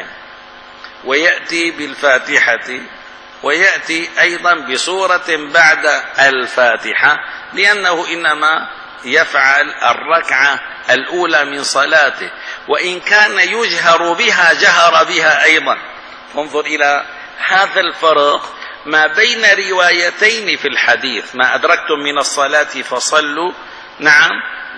ويأتي بالفاتحة ويأتي أيضا بسورة بعد الفاتحة، لأنه إنما يفعل الركعة الأولى من صلاته، وإن كان يجهر بها جهر بها أيضا. انظر إلى هذا الفرق ما بين روايتين في الحديث: ما أدركتم من الصلاة فصلوا، نعم،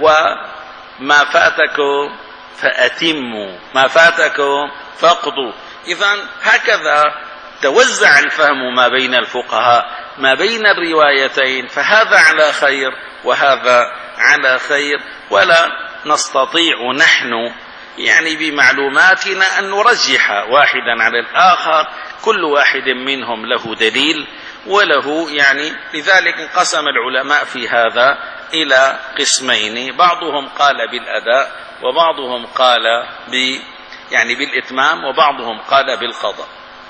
وما فاتكم فأتموا، ما فاتكم فاقضوا. إذن هكذا توزع الفهم ما بين الفقهاء ما بين الروايتين، فهذا على خير وهذا على خير. ولا نستطيع نحن يعني بمعلوماتنا أن نرجح واحدا على الآخر. كل واحد منهم له دليل وله يعني. لذلك انقسم العلماء في هذا إلى قسمين، بعضهم قال بالأداء وبعضهم قال ب يعني بالإتمام وبعضهم قال بالقضاء.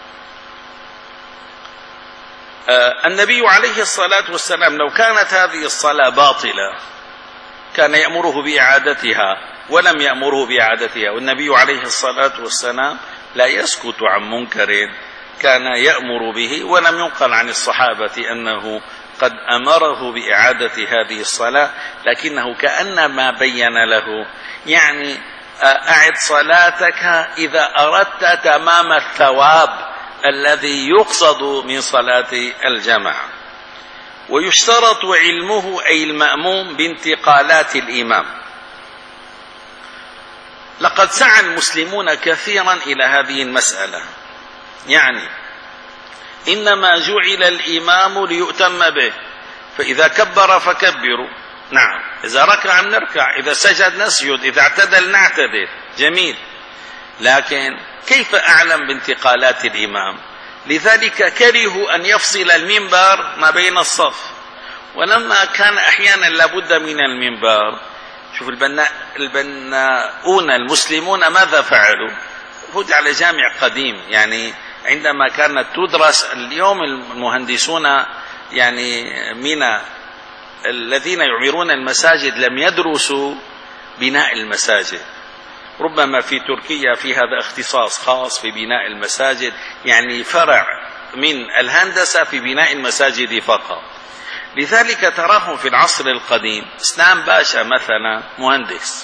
آه النبي عليه الصلاة والسلام لو كانت هذه الصلاة باطلة كان يأمره بإعادتها ولم يأمره بإعادتها، والنبي عليه الصلاة والسلام لا يسكت عن منكر كان يأمر به، ولم ينقل عن الصحابة أنه قد أمره بإعادة هذه الصلاة، لكنه كأنما بين له يعني أعد صلاتك إذا أردت تمام الثواب الذي يقصد من صلاة الجماعة. ويشترط علمه أي المأموم بانتقالات الإمام. لقد سعى المسلمون كثيرا إلى هذه المسألة، يعني إنما جعل الإمام ليؤتم به، فإذا كبر فكبروا، نعم، إذا ركع نركع، إذا سجد نسجد، إذا اعتدل نعتدل، جميل، لكن كيف أعلم بانتقالات الإمام؟ لذلك كرهوا أن يفصل المنبر ما بين الصف، ولما كان أحيانا لابد من المنبر، شوف البناء البناؤون المسلمون ماذا فعلوا؟ هد على جامع قديم، يعني عندما كانت تدرس اليوم المهندسون يعني من الذين يعمرون المساجد لم يدرسوا بناء المساجد، ربما في تركيا في هذا اختصاص خاص في بناء المساجد، يعني فرع من الهندسة في بناء المساجد فقط. لذلك تراهم في العصر القديم اسلام باشا مثلا مهندس،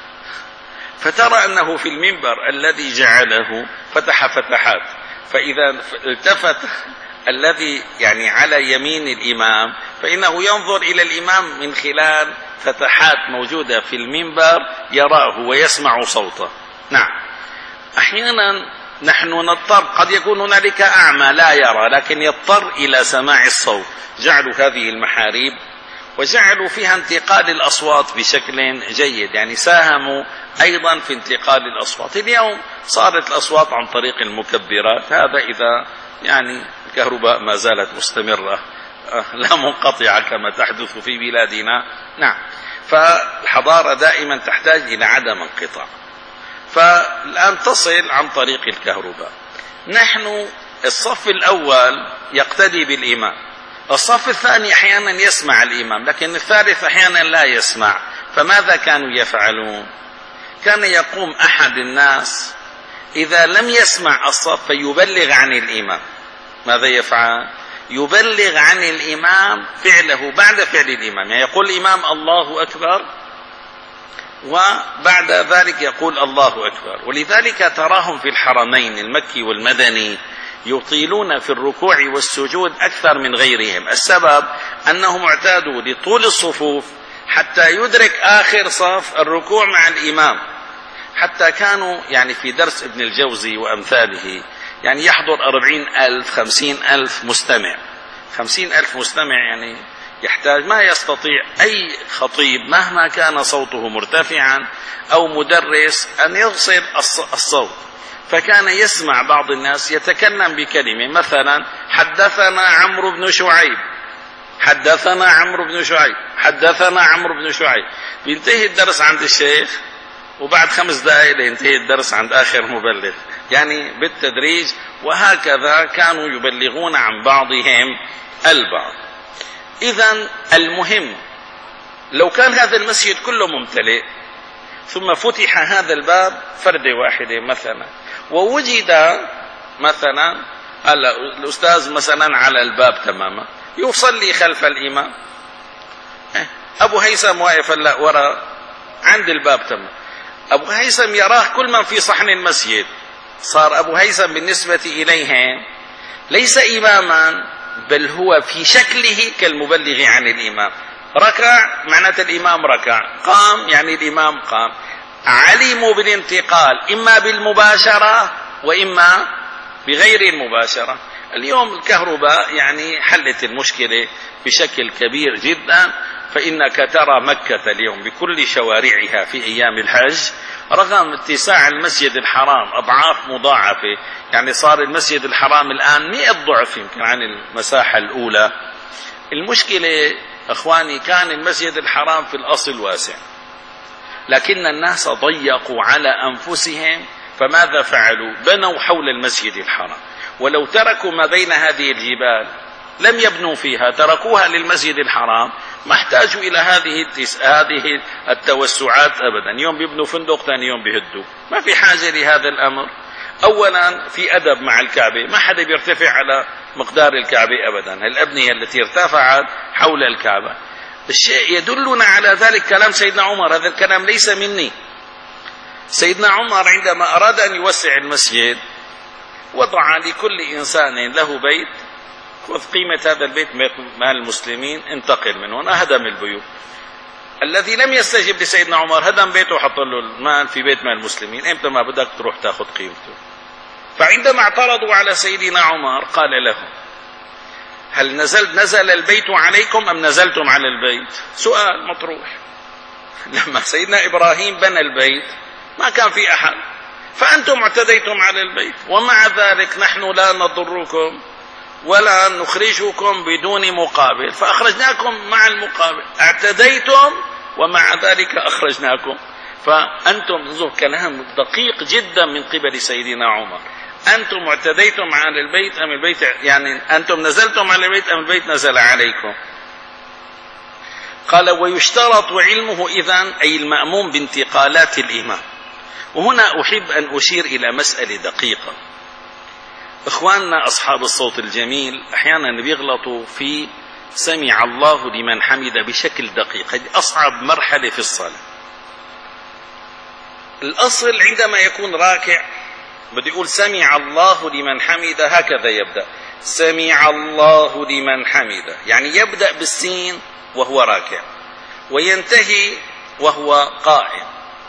فترى أنه في المنبر الذي جعله فتح فتحات، فإذا التفت الذي يعني على يمين الإمام فإنه ينظر إلى الإمام من خلال فتحات موجودة في المنبر يراه ويسمع صوته. نعم، أحيانا نحن نضطر، قد يكون هنالك أعمى لا يرى لكن يضطر إلى سماع الصوت، جعلوا هذه المحاريب وجعلوا فيها انتقال الأصوات بشكل جيد، يعني ساهموا أيضا في انتقال الأصوات. اليوم صارت الأصوات عن طريق المكبرات، هذا إذا يعني الكهرباء ما زالت مستمرة لا منقطعة كما تحدث في بلادنا. نعم، فالحضارة دائما تحتاج إلى عدم انقطاع، فالآن تصل عن طريق الكهرباء. نحن الصف الأول يقتدي بالإمام، الصف الثاني أحيانا يسمع الإمام لكن الثالث أحيانا لا يسمع، فماذا كانوا يفعلون؟ كان يقوم أحد الناس إذا لم يسمع الصف فيبلغ عن الإمام. ماذا يفعل؟ يبلغ عن الإمام فعله بعد فعل الإمام، يعني يقول الإمام الله أكبر وبعد ذلك يقول الله أكبر. ولذلك تراهم في الحرمين المكي والمدني يطيلون في الركوع والسجود أكثر من غيرهم. السبب أنهم اعتادوا لطول الصفوف حتى يدرك آخر صف الركوع مع الإمام، حتى كانوا يعني في درس ابن الجوزي وأمثاله يعني يحضر أربعين ألف خمسين ألف مستمع، خمسين ألف مستمع، يعني يحتاج، ما يستطيع أي خطيب مهما كان صوته مرتفعا أو مدرس أن يغصب الصوت، فكان يسمع بعض الناس يتكلم بكلمة مثلا حدثنا عمرو بن شعيب، حدثنا عمرو بن شعيب، حدثنا عمرو بن شعيب، بينتهي الدرس عند الشيخ وبعد خمس دقائق ينتهي الدرس عند آخر مبلغ، يعني بالتدريج، وهكذا كانوا يبلغون عن بعضهم البعض. إذن المهم لو كان هذا المسجد كله ممتلئ ثم فتح هذا الباب فردة واحدة مثلا، ووجد مثلا الأستاذ مثلا على الباب تماما يصلي خلف الإمام، أبو هيثم واقف وراء عند الباب تماما، أبو هيثم يراه كل من في صحن المسجد، صار أبو هيثم بالنسبة إليهم ليس إماما بل هو في شكله كالمبلغ عن الإمام. ركع معناته الإمام ركع، قام يعني الإمام قام. علموا بالانتقال إما بالمباشرة وإما بغير المباشرة. اليوم الكهرباء يعني حلت المشكلة بشكل كبير جدا، فإنك ترى مكة اليوم بكل شوارعها في أيام الحج رغم اتساع المسجد الحرام أضعاف مضاعفة، يعني صار المسجد الحرام الآن مئة ضعف يمكن عن المساحة الأولى. المشكلة أخواني كان المسجد الحرام في الأصل واسع، لكن الناس ضيقوا على أنفسهم، فماذا فعلوا؟ بنوا حول المسجد الحرام، ولو تركوا ما بين هذه الجبال لم يبنوا فيها، تركوها للمسجد الحرام، ما احتاجوا إلى هذه هذه التوسعات أبدا. يوم بيبنوا فندق ثاني يوم بيهدوا، ما في حاجة لهذا الأمر. أولا في أدب مع الكعبة، ما حدا بيرتفع على مقدار الكعبة أبدا، الأبنية التي ارتفعت حول الكعبة. الشيء يدلنا على ذلك كلام سيدنا عمر، هذا الكلام ليس مني. سيدنا عمر عندما أراد أن يوسع المسجد وضع لكل إنسان له بيت، خذ قيمة هذا البيت مال المسلمين، انتقل منه. أنا هدم البيوت. الذي لم يستجب لسيدنا عمر هدم بيته وحط له المال في بيت مال المسلمين، امتى ما بدك تروح تاخذ قيمته. فعندما اعترضوا على سيدنا عمر قال لهم: هل نزل نزل البيت عليكم أم نزلتم على البيت؟ سؤال مطروح. لما سيدنا إبراهيم بنى البيت ما كان في أحد، فأنتم اعتديتم على البيت، ومع ذلك نحن لا نضركم ولا نخرجكم بدون مقابل، فأخرجناكم مع المقابل. اعتديتم ومع ذلك أخرجناكم. فأنتم انظروا كلام دقيق جدا من قبل سيدنا عمر، أنتم اعتديتم على البيت أم البيت، يعني أنتم نزلتم على البيت أم البيت نزل عليكم. قال: ويشترط علمه إذن أي المأموم بانتقالات الإمام. وهنا أحب أن أشير إلى مسألة دقيقة. إخواننا أصحاب الصوت الجميل أحيانا بيغلطوا في سمع الله لمن حمد بشكل دقيق، هذه أصعب مرحلة في الصلاة. الأصل عندما يكون راكع بدي يقول سمع الله لمن حمد، هكذا يبدأ: سمع الله لمن حمد، يعني يبدأ بالسين وهو راكع وينتهي وهو قائم.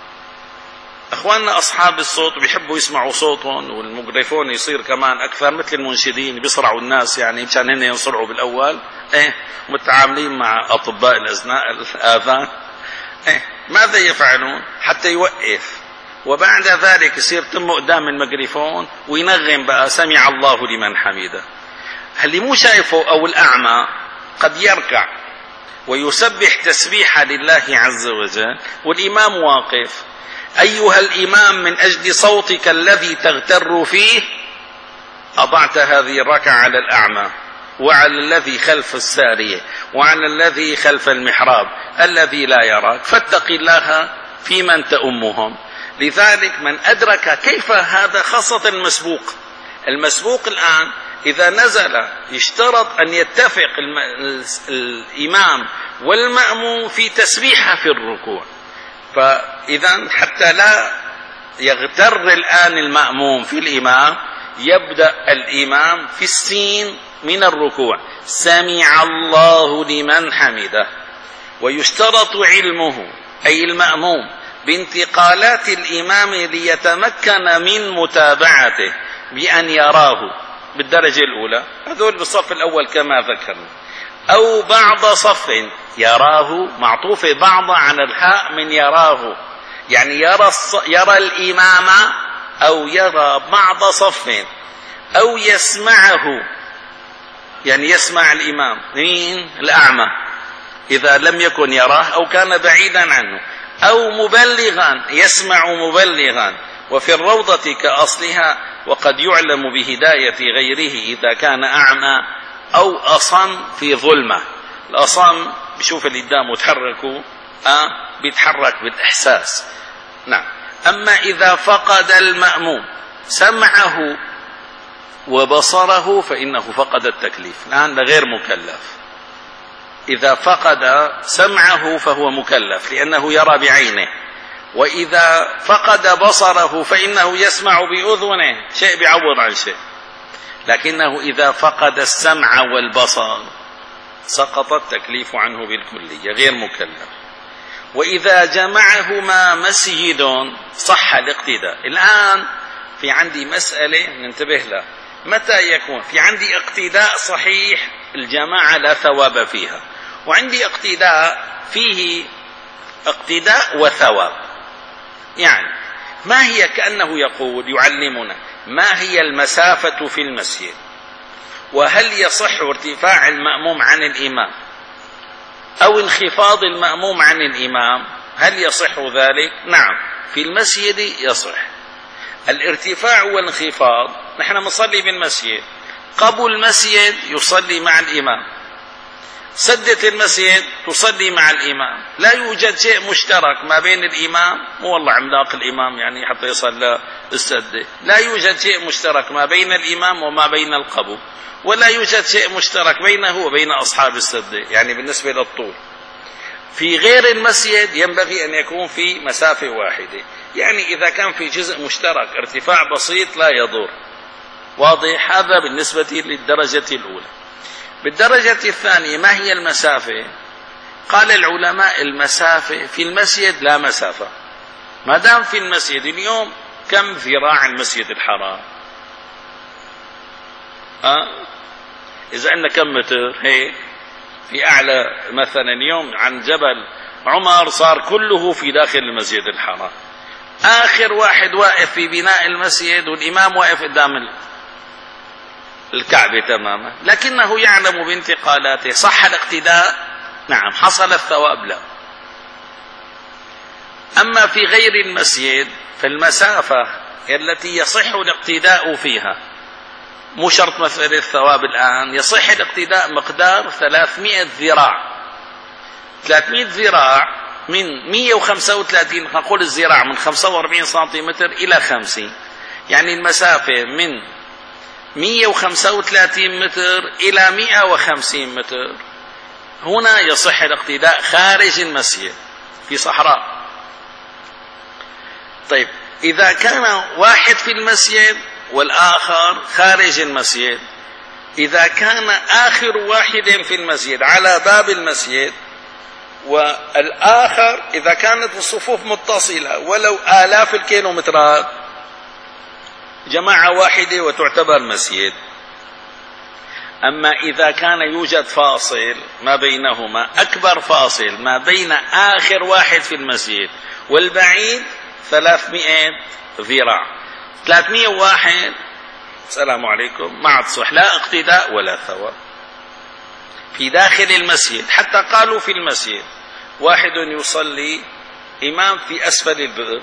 أخواننا أصحاب الصوت بيحبوا يسمعوا صوتهم، والميكروفون يصير كمان أكثر مثل المنشدين بيصرعوا الناس، يعني مشان هن ينصرعوا بالأول، إيه متعاملين مع أطباء الآذان. إيه ماذا يفعلون؟ حتى يوقف، وبعد ذلك يصير تمه قدام الميكروفون وينغم بقى سمع الله لمن حمده. اللي مو شايفه أو الأعمى قد يركع ويسبح تسبيحا لله عز وجل والإمام واقف. أيها الإمام من أجل صوتك الذي تغتر فيه أضعت هذه الركعة على الأعمى وعلى الذي خلف السارية وعلى الذي خلف المحراب الذي لا يراك، فاتق الله في من تؤمهم. لذلك من أدرك كيف هذا، خاصة المسبوق. المسبوق الآن إذا نزل يشترط أن يتفق الإمام والمأموم في تسبيحة في الركوع. فإذا حتى لا يغتر الآن المأموم في الإمام، يبدأ الإمام في السين من الركوع: سمع الله لمن حمده. ويشترط علمه أي المأموم بانتقالات الإمام ليتمكن من متابعته بأن يراه بالدرجة الأولى، هذول بالصف الأول كما ذكرنا، أو بعض صف يراه، معطوفة بعض عن الحاء من يراه، يعني يرى, يرى الإمام أو يرى بعض صف، أو يسمعه، يعني يسمع الإمام مين؟ الأعمى إذا لم يكن يراه أو كان بعيدا عنه، أو مبلغا يسمع مبلغا. وفي الروضة كأصلها: وقد يعلم بهداية غيره إذا كان أعمى أو أصم في ظلمة. الأصم بشوف اللي قدامه تحركوا أه بيتحرك بالإحساس. نعم. أما إذا فقد المأموم سمعه وبصره فإنه فقد التكليف، الآن غير مكلف. إذا فقد سمعه فهو مكلف لأنه يرى بعينه، وإذا فقد بصره فإنه يسمع بأذنه، شيء بيعوض عن شيء. لكنه إذا فقد السمع والبصر سقط التكليف عنه بالكلية، غير مكلف. وإذا جمعهما مسجد صح الاقتداء. الآن في عندي مسألة ننتبه لها: متى يكون في عندي اقتداء صحيح الجماعة لا ثواب فيها، وعندي اقتداء فيه اقتداء وثواب. يعني ما هي، كأنه يقول يعلمنا ما هي المسافة في المسجد، وهل يصح ارتفاع المأموم عن الإمام أو انخفاض المأموم عن الإمام، هل يصح ذلك؟ نعم، في المسجد يصح الارتفاع والانخفاض. نحن نصلي بالمسجد، قبل المسجد يصلي مع الإمام، سدة المسجد تصلي مع الإمام، لا يوجد شيء مشترك ما بين الإمام، مو والله عملاق الإمام يعني حتى يصلى السدة، لا يوجد شيء مشترك ما بين الإمام وما بين القبو، ولا يوجد شيء مشترك بينه وبين أصحاب السدة يعني بالنسبة للطول. في غير المسجد ينبغي أن يكون في مسافة واحدة، يعني إذا كان في جزء مشترك ارتفاع بسيط لا يضر. واضح؟ هذا بالنسبة للدرجة الأولى. بالدرجة الثانية ما هي المسافة؟ قال العلماء المسافة في المسجد لا مسافة، ما دام في المسجد. اليوم كم ذراع المسجد الحرام؟ أه؟ إذا عندنا كم متر هيك في أعلى مثلا اليوم عن جبل عمر صار كله في داخل المسجد الحرام، آخر واحد واقف في بناء المسجد والإمام واقف قدام الكعبة تماما، لكنه يعلم بانتقالاته. صح الاقتداء؟ نعم. حصل الثواب؟ لا. أما في غير المسجد فالمسافة التي يصح الاقتداء فيها، مو شرط مسألة الثواب الآن، يصح الاقتداء مقدار ثلاثمائة ذراع. ثلاثمائة ذراع من مئة وخمسة وثلاثين، نقول الذراع من خمسة وأربعين سنتيمتر إلى خمسين، يعني المسافة من مئة وخمسة وثلاثين متر إلى مئة وخمسين متر. هنا يصح الاقتداء خارج المسجد في صحراء. طيب إذا كان واحد في المسجد والآخر خارج المسجد، إذا كان آخر واحد في المسجد على باب المسجد والآخر، إذا كانت الصفوف متصلة ولو آلاف الكيلومترات، جماعة واحدة وتعتبر مسجد. أما إذا كان يوجد فاصل ما بينهما، أكبر فاصل ما بين آخر واحد في المسجد والبعيد ثلاثمائة ذراع، ثلاثمائة واحد، السلام عليكم، ما عاد صح لا اقتداء ولا ثواب في داخل المسجد. حتى قالوا في المسجد واحد يصلي إمام في أسفل البئر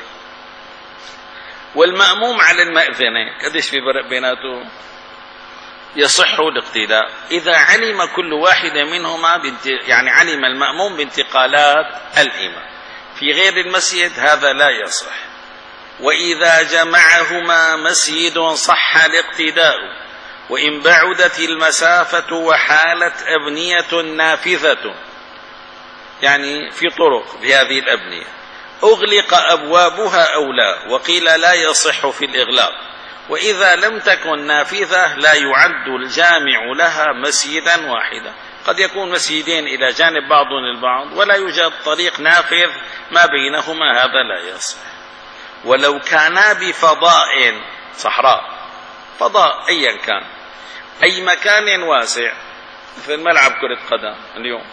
والمأموم على المأذنة، قديش في فرق بيناته؟ يصح الاقتداء إذا علم كل واحد منهما بنت... يعني علم المأموم بانتقالات الإمام. في غير المسجد هذا لا يصح. وإذا جمعهما مسجد صح الاقتداء، وإن بعدت المسافة وحالت أبنية نافذة، يعني في طرق بهذه الأبنية أغلق أبوابها أو لا، وقيل لا يصح في الإغلاق. وإذا لم تكن نافذة لا يعد الجامع لها مسجدا واحدا، قد يكون مسجدين إلى جانب بعضهم البعض ولا يوجد طريق نافذ ما بينهما، هذا لا يصح. ولو كانا بفضاء، صحراء، فضاء أيا كان، أي مكان واسع مثل ملعب كرة قدم اليوم،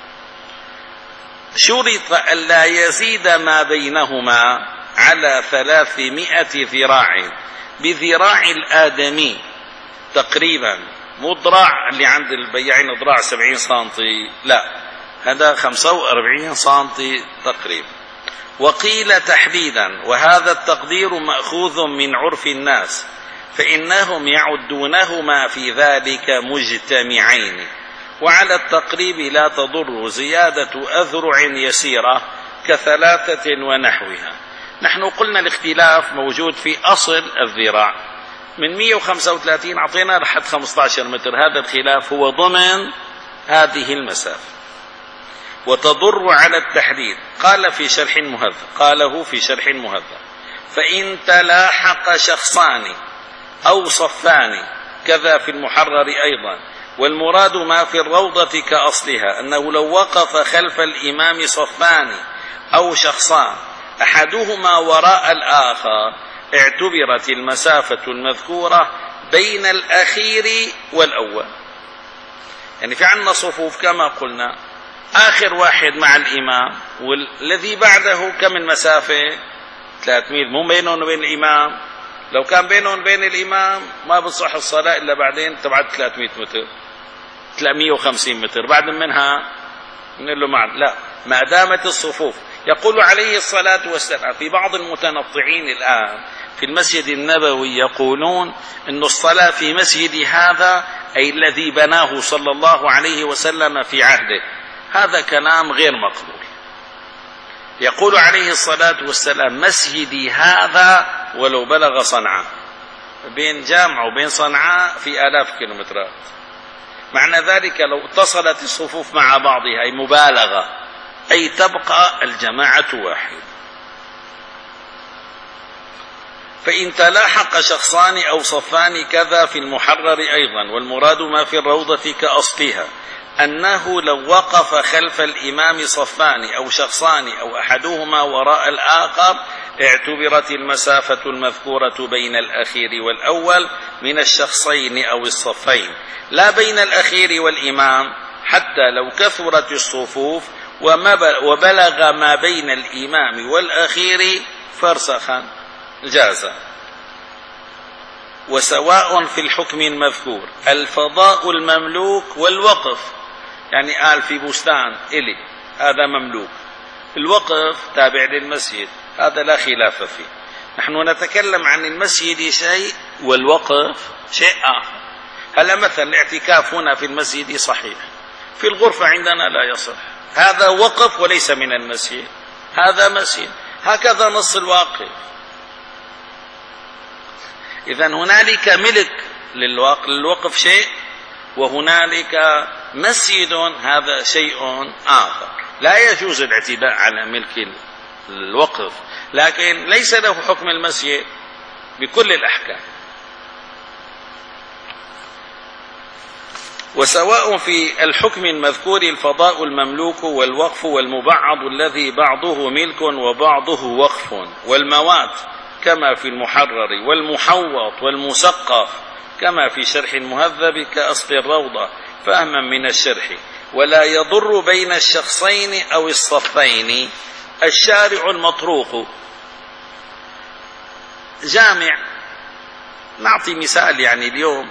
شرط ألا يزيد ما بينهما على ثلاثمائة ذراع، بذراع الآدمي تقريبا، مو ذراع اللي عند البياعين ذراع سبعين سنتي، لا، هذا خمسة وأربعين سنتي تقريبا. وقيل تحديدا، وهذا التقدير مأخوذ من عرف الناس، فإنهم يعدونهما في ذلك مجتمعين. وعلى التقريب لا تضر زيادة أذرع يسيرة كثلاثة ونحوها. نحن قلنا الاختلاف موجود في أصل الذراع، من مئة وخمسة وثلاثين أعطينا لحد خمسة عشر متر، هذا الخلاف هو ضمن هذه المسافة. وتضر على التحديد، قال في شرح مهذب، قاله في شرح مهذب: فإن تلاحق شخصان أو صفان، كذا في المحرر أيضا. والمراد ما في الروضة كأصلها، أنه لو وقف خلف الإمام صفان أو شخصان أحدهما وراء الآخر اعتبرت المسافة المذكورة بين الأخير والأول. يعني في عندنا صفوف كما قلنا آخر واحد مع الإمام والذي بعده كم المسافة؟ ثلاث ميل، مو بينهم وبين الإمام. لو كان بينهم وبين الإمام ما بتصح الصلاة إلا بعدين تبعد ثلاثمائة متر، ثلاثمائة وخمسين متر، بعد منها نقول له معد. لا، ما دامت الصفوف. يقول عليه الصلاة والسلام في بعض المتنطعين الآن في المسجد النبوي يقولون أن الصلاة في مسجد هذا أي الذي بناه صلى الله عليه وسلم في عهده، هذا كلام غير مقبول. يقول عليه الصلاة والسلام مسجدي هذا ولو بلغ صنعاء، بين جامع وبين صنعاء في آلاف كيلومترات. معنى ذلك لو اتصلت الصفوف مع بعضها أي مبالغة، أي تبقى الجماعة واحد. فإن تلاحق شخصان أو صفان كذا في المحرر أيضا، والمراد ما في الروضة كأصلها، أنه لو وقف خلف الإمام صفان أو شخصان أو أحدهما وراء الآخر اعتبرت المسافة المذكورة بين الأخير والأول من الشخصين أو الصفين، لا بين الأخير والإمام، حتى لو كثرت الصفوف وبلغ ما بين الإمام والأخير فرسخا جاز. وسواء في الحكم المذكور الفضاء المملوك والوقف، يعني قال في بستان إلي هذا مملوك، الوقف تابع للمسجد، هذا لا خلاف فيه. نحن نتكلم عن المسجد شيء والوقف شيء آخر. هلا مثلا الاعتكاف هنا في المسجد صحيح، في الغرفة عندنا لا يصح، هذا وقف وليس من المسجد، هذا مسجد، هكذا نص الواقف. إذن هنالك ملك للوقف، للوقف شيء، وهنالك مسجد هذا شيء آخر. لا يجوز الاعتداء على ملك الوقف، لكن ليس له حكم المسجد بكل الأحكام. وسواء في الحكم المذكور الفضاء المملوك والوقف والمبعض الذي بعضه ملك وبعضه وقف، والموات كما في المحرر، والمحوط والمسقف كما في شرح المهذب كأصل الروضة فهما من الشرح. ولا يضر بين الشخصين أو الصفين الشارع المطروق. جامع، نعطي مثال، يعني اليوم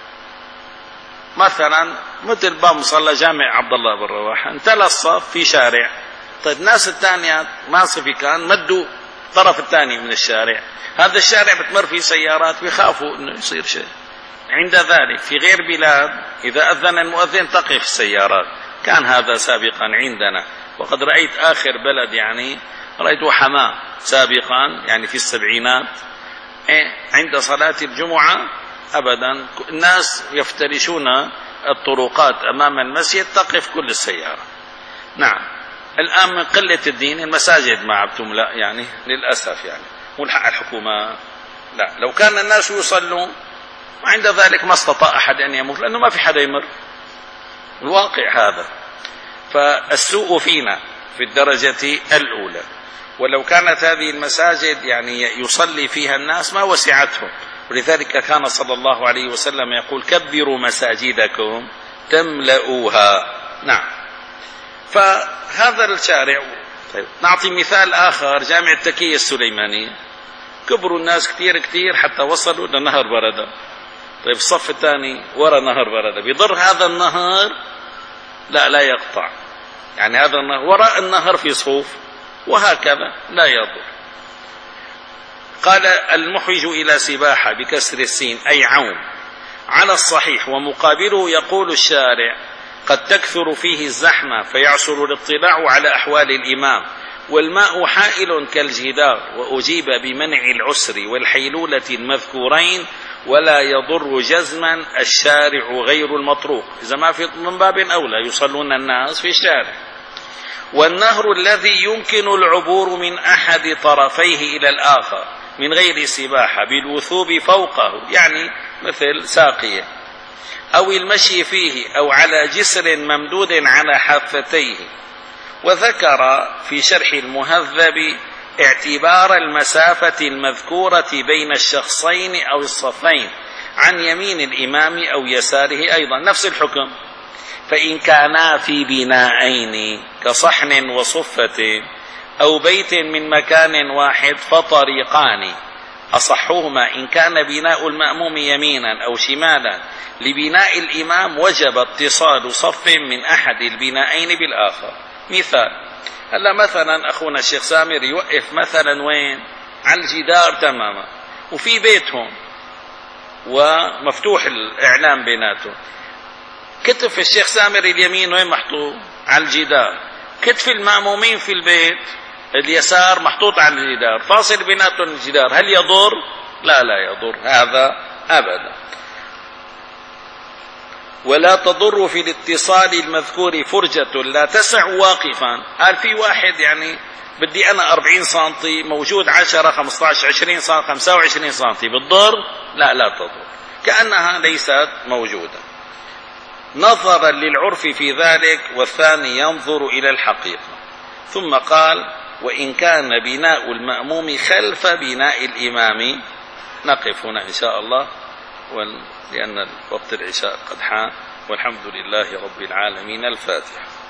مثلا مثل باب مصلى جامع عبد الله بن رواحة، امتلأ الصف في شارع، طيب الناس الثانية ماسفي كان مدوا الطرف الثاني من الشارع، هذا الشارع بتمر فيه سيارات بيخافوا انه يصير شيء. عند ذلك في غير بلاد إذا أذن المؤذن تقف السيارات، كان هذا سابقا عندنا، وقد رأيت آخر بلد يعني رأيت حماة سابقا يعني في السبعينات عند صلاة الجمعة أبدا الناس يفترشون الطرقات أمام المسجد تقف كل السيارة. نعم، الآن من قلة الدين المساجد ما بتملأ يعني للأسف، يعني والحق الحكومة لا، لو كان الناس يصلون وعند ذلك ما استطاع أحد أن يمر لأنه ما في حدا يمر، الواقع هذا. فالسوء فينا في الدرجة الأولى. ولو كانت هذه المساجد يعني يصلي فيها الناس ما وسعتهم، ولذلك كان صلى الله عليه وسلم يقول كبروا مساجدكم تملؤوها. نعم، فهذا الشارع. طيب نعطي مثال آخر، جامع التكية السليمانية كبروا الناس كتير كتير حتى وصلوا لنهر بردة. طيب الصف الثاني ورا نهر بردة، بيضر هذا النهر؟ لا لا يقطع، يعني هذا النهر وراء النهر في صفوف وهكذا لا يضر. قال المحوج إلى سباحة بكسر السين أي عوم على الصحيح، ومقابله يقول الشارع قد تكثر فيه الزحمة فيعسر الاطلاع على أحوال الإمام، والماء حائل كالجدار، وأجيب بمنع العسر والحيلولة المذكورين، ولا يضر جزما الشارع غير المطروق، إذا ما في من باب أولى يصلون الناس في الشارع. والنهر الذي يمكن العبور من أحد طرفيه إلى الآخر من غير سباحة بالوثوب فوقه، يعني مثل ساقية، أو المشي فيه، أو على جسر ممدود على حافتيه. وذكر في شرح المهذب اعتبار المسافة المذكورة بين الشخصين أو الصفين عن يمين الإمام أو يساره أيضا نفس الحكم، فإن كانا في بناءين كصحن وصفة أو بيت من مكان واحد فطريقان، أصحهما إن كان بناء المأموم يمينا أو شمالا لبناء الإمام وجب اتصال صف من أحد البنائين بالآخر. مثال، هلا مثلا أخونا الشيخ سامر يوقف مثلا وين؟ على الجدار تماما، وفي بيتهم ومفتوح الإعلام بيناتهم. كتف الشيخ سامر اليمين وين محطوط؟ على الجدار. كتف المأمومين في البيت اليسار محطوط على الجدار، فاصل بيناتهم الجدار، هل يضر؟ لا لا يضر هذا أبدا. ولا تضر في الاتصال المذكور فرجة لا تسع واقفا. قال في واحد يعني بدي أنا أربعين سنتي موجود عشرة خمسة عشر عشرين سنتي خمسة وعشرين سنتي، بالضر؟ لا لا تضر، كأنها ليست موجودة نظرا للعرف في ذلك، والثاني ينظر إلى الحقيقة. ثم قال: وإن كان بناء المأموم خلف بناء الإمام. نقف هنا إن شاء الله، لأن وقت العشاء قد حان، والحمد لله رب العالمين. الفاتحة.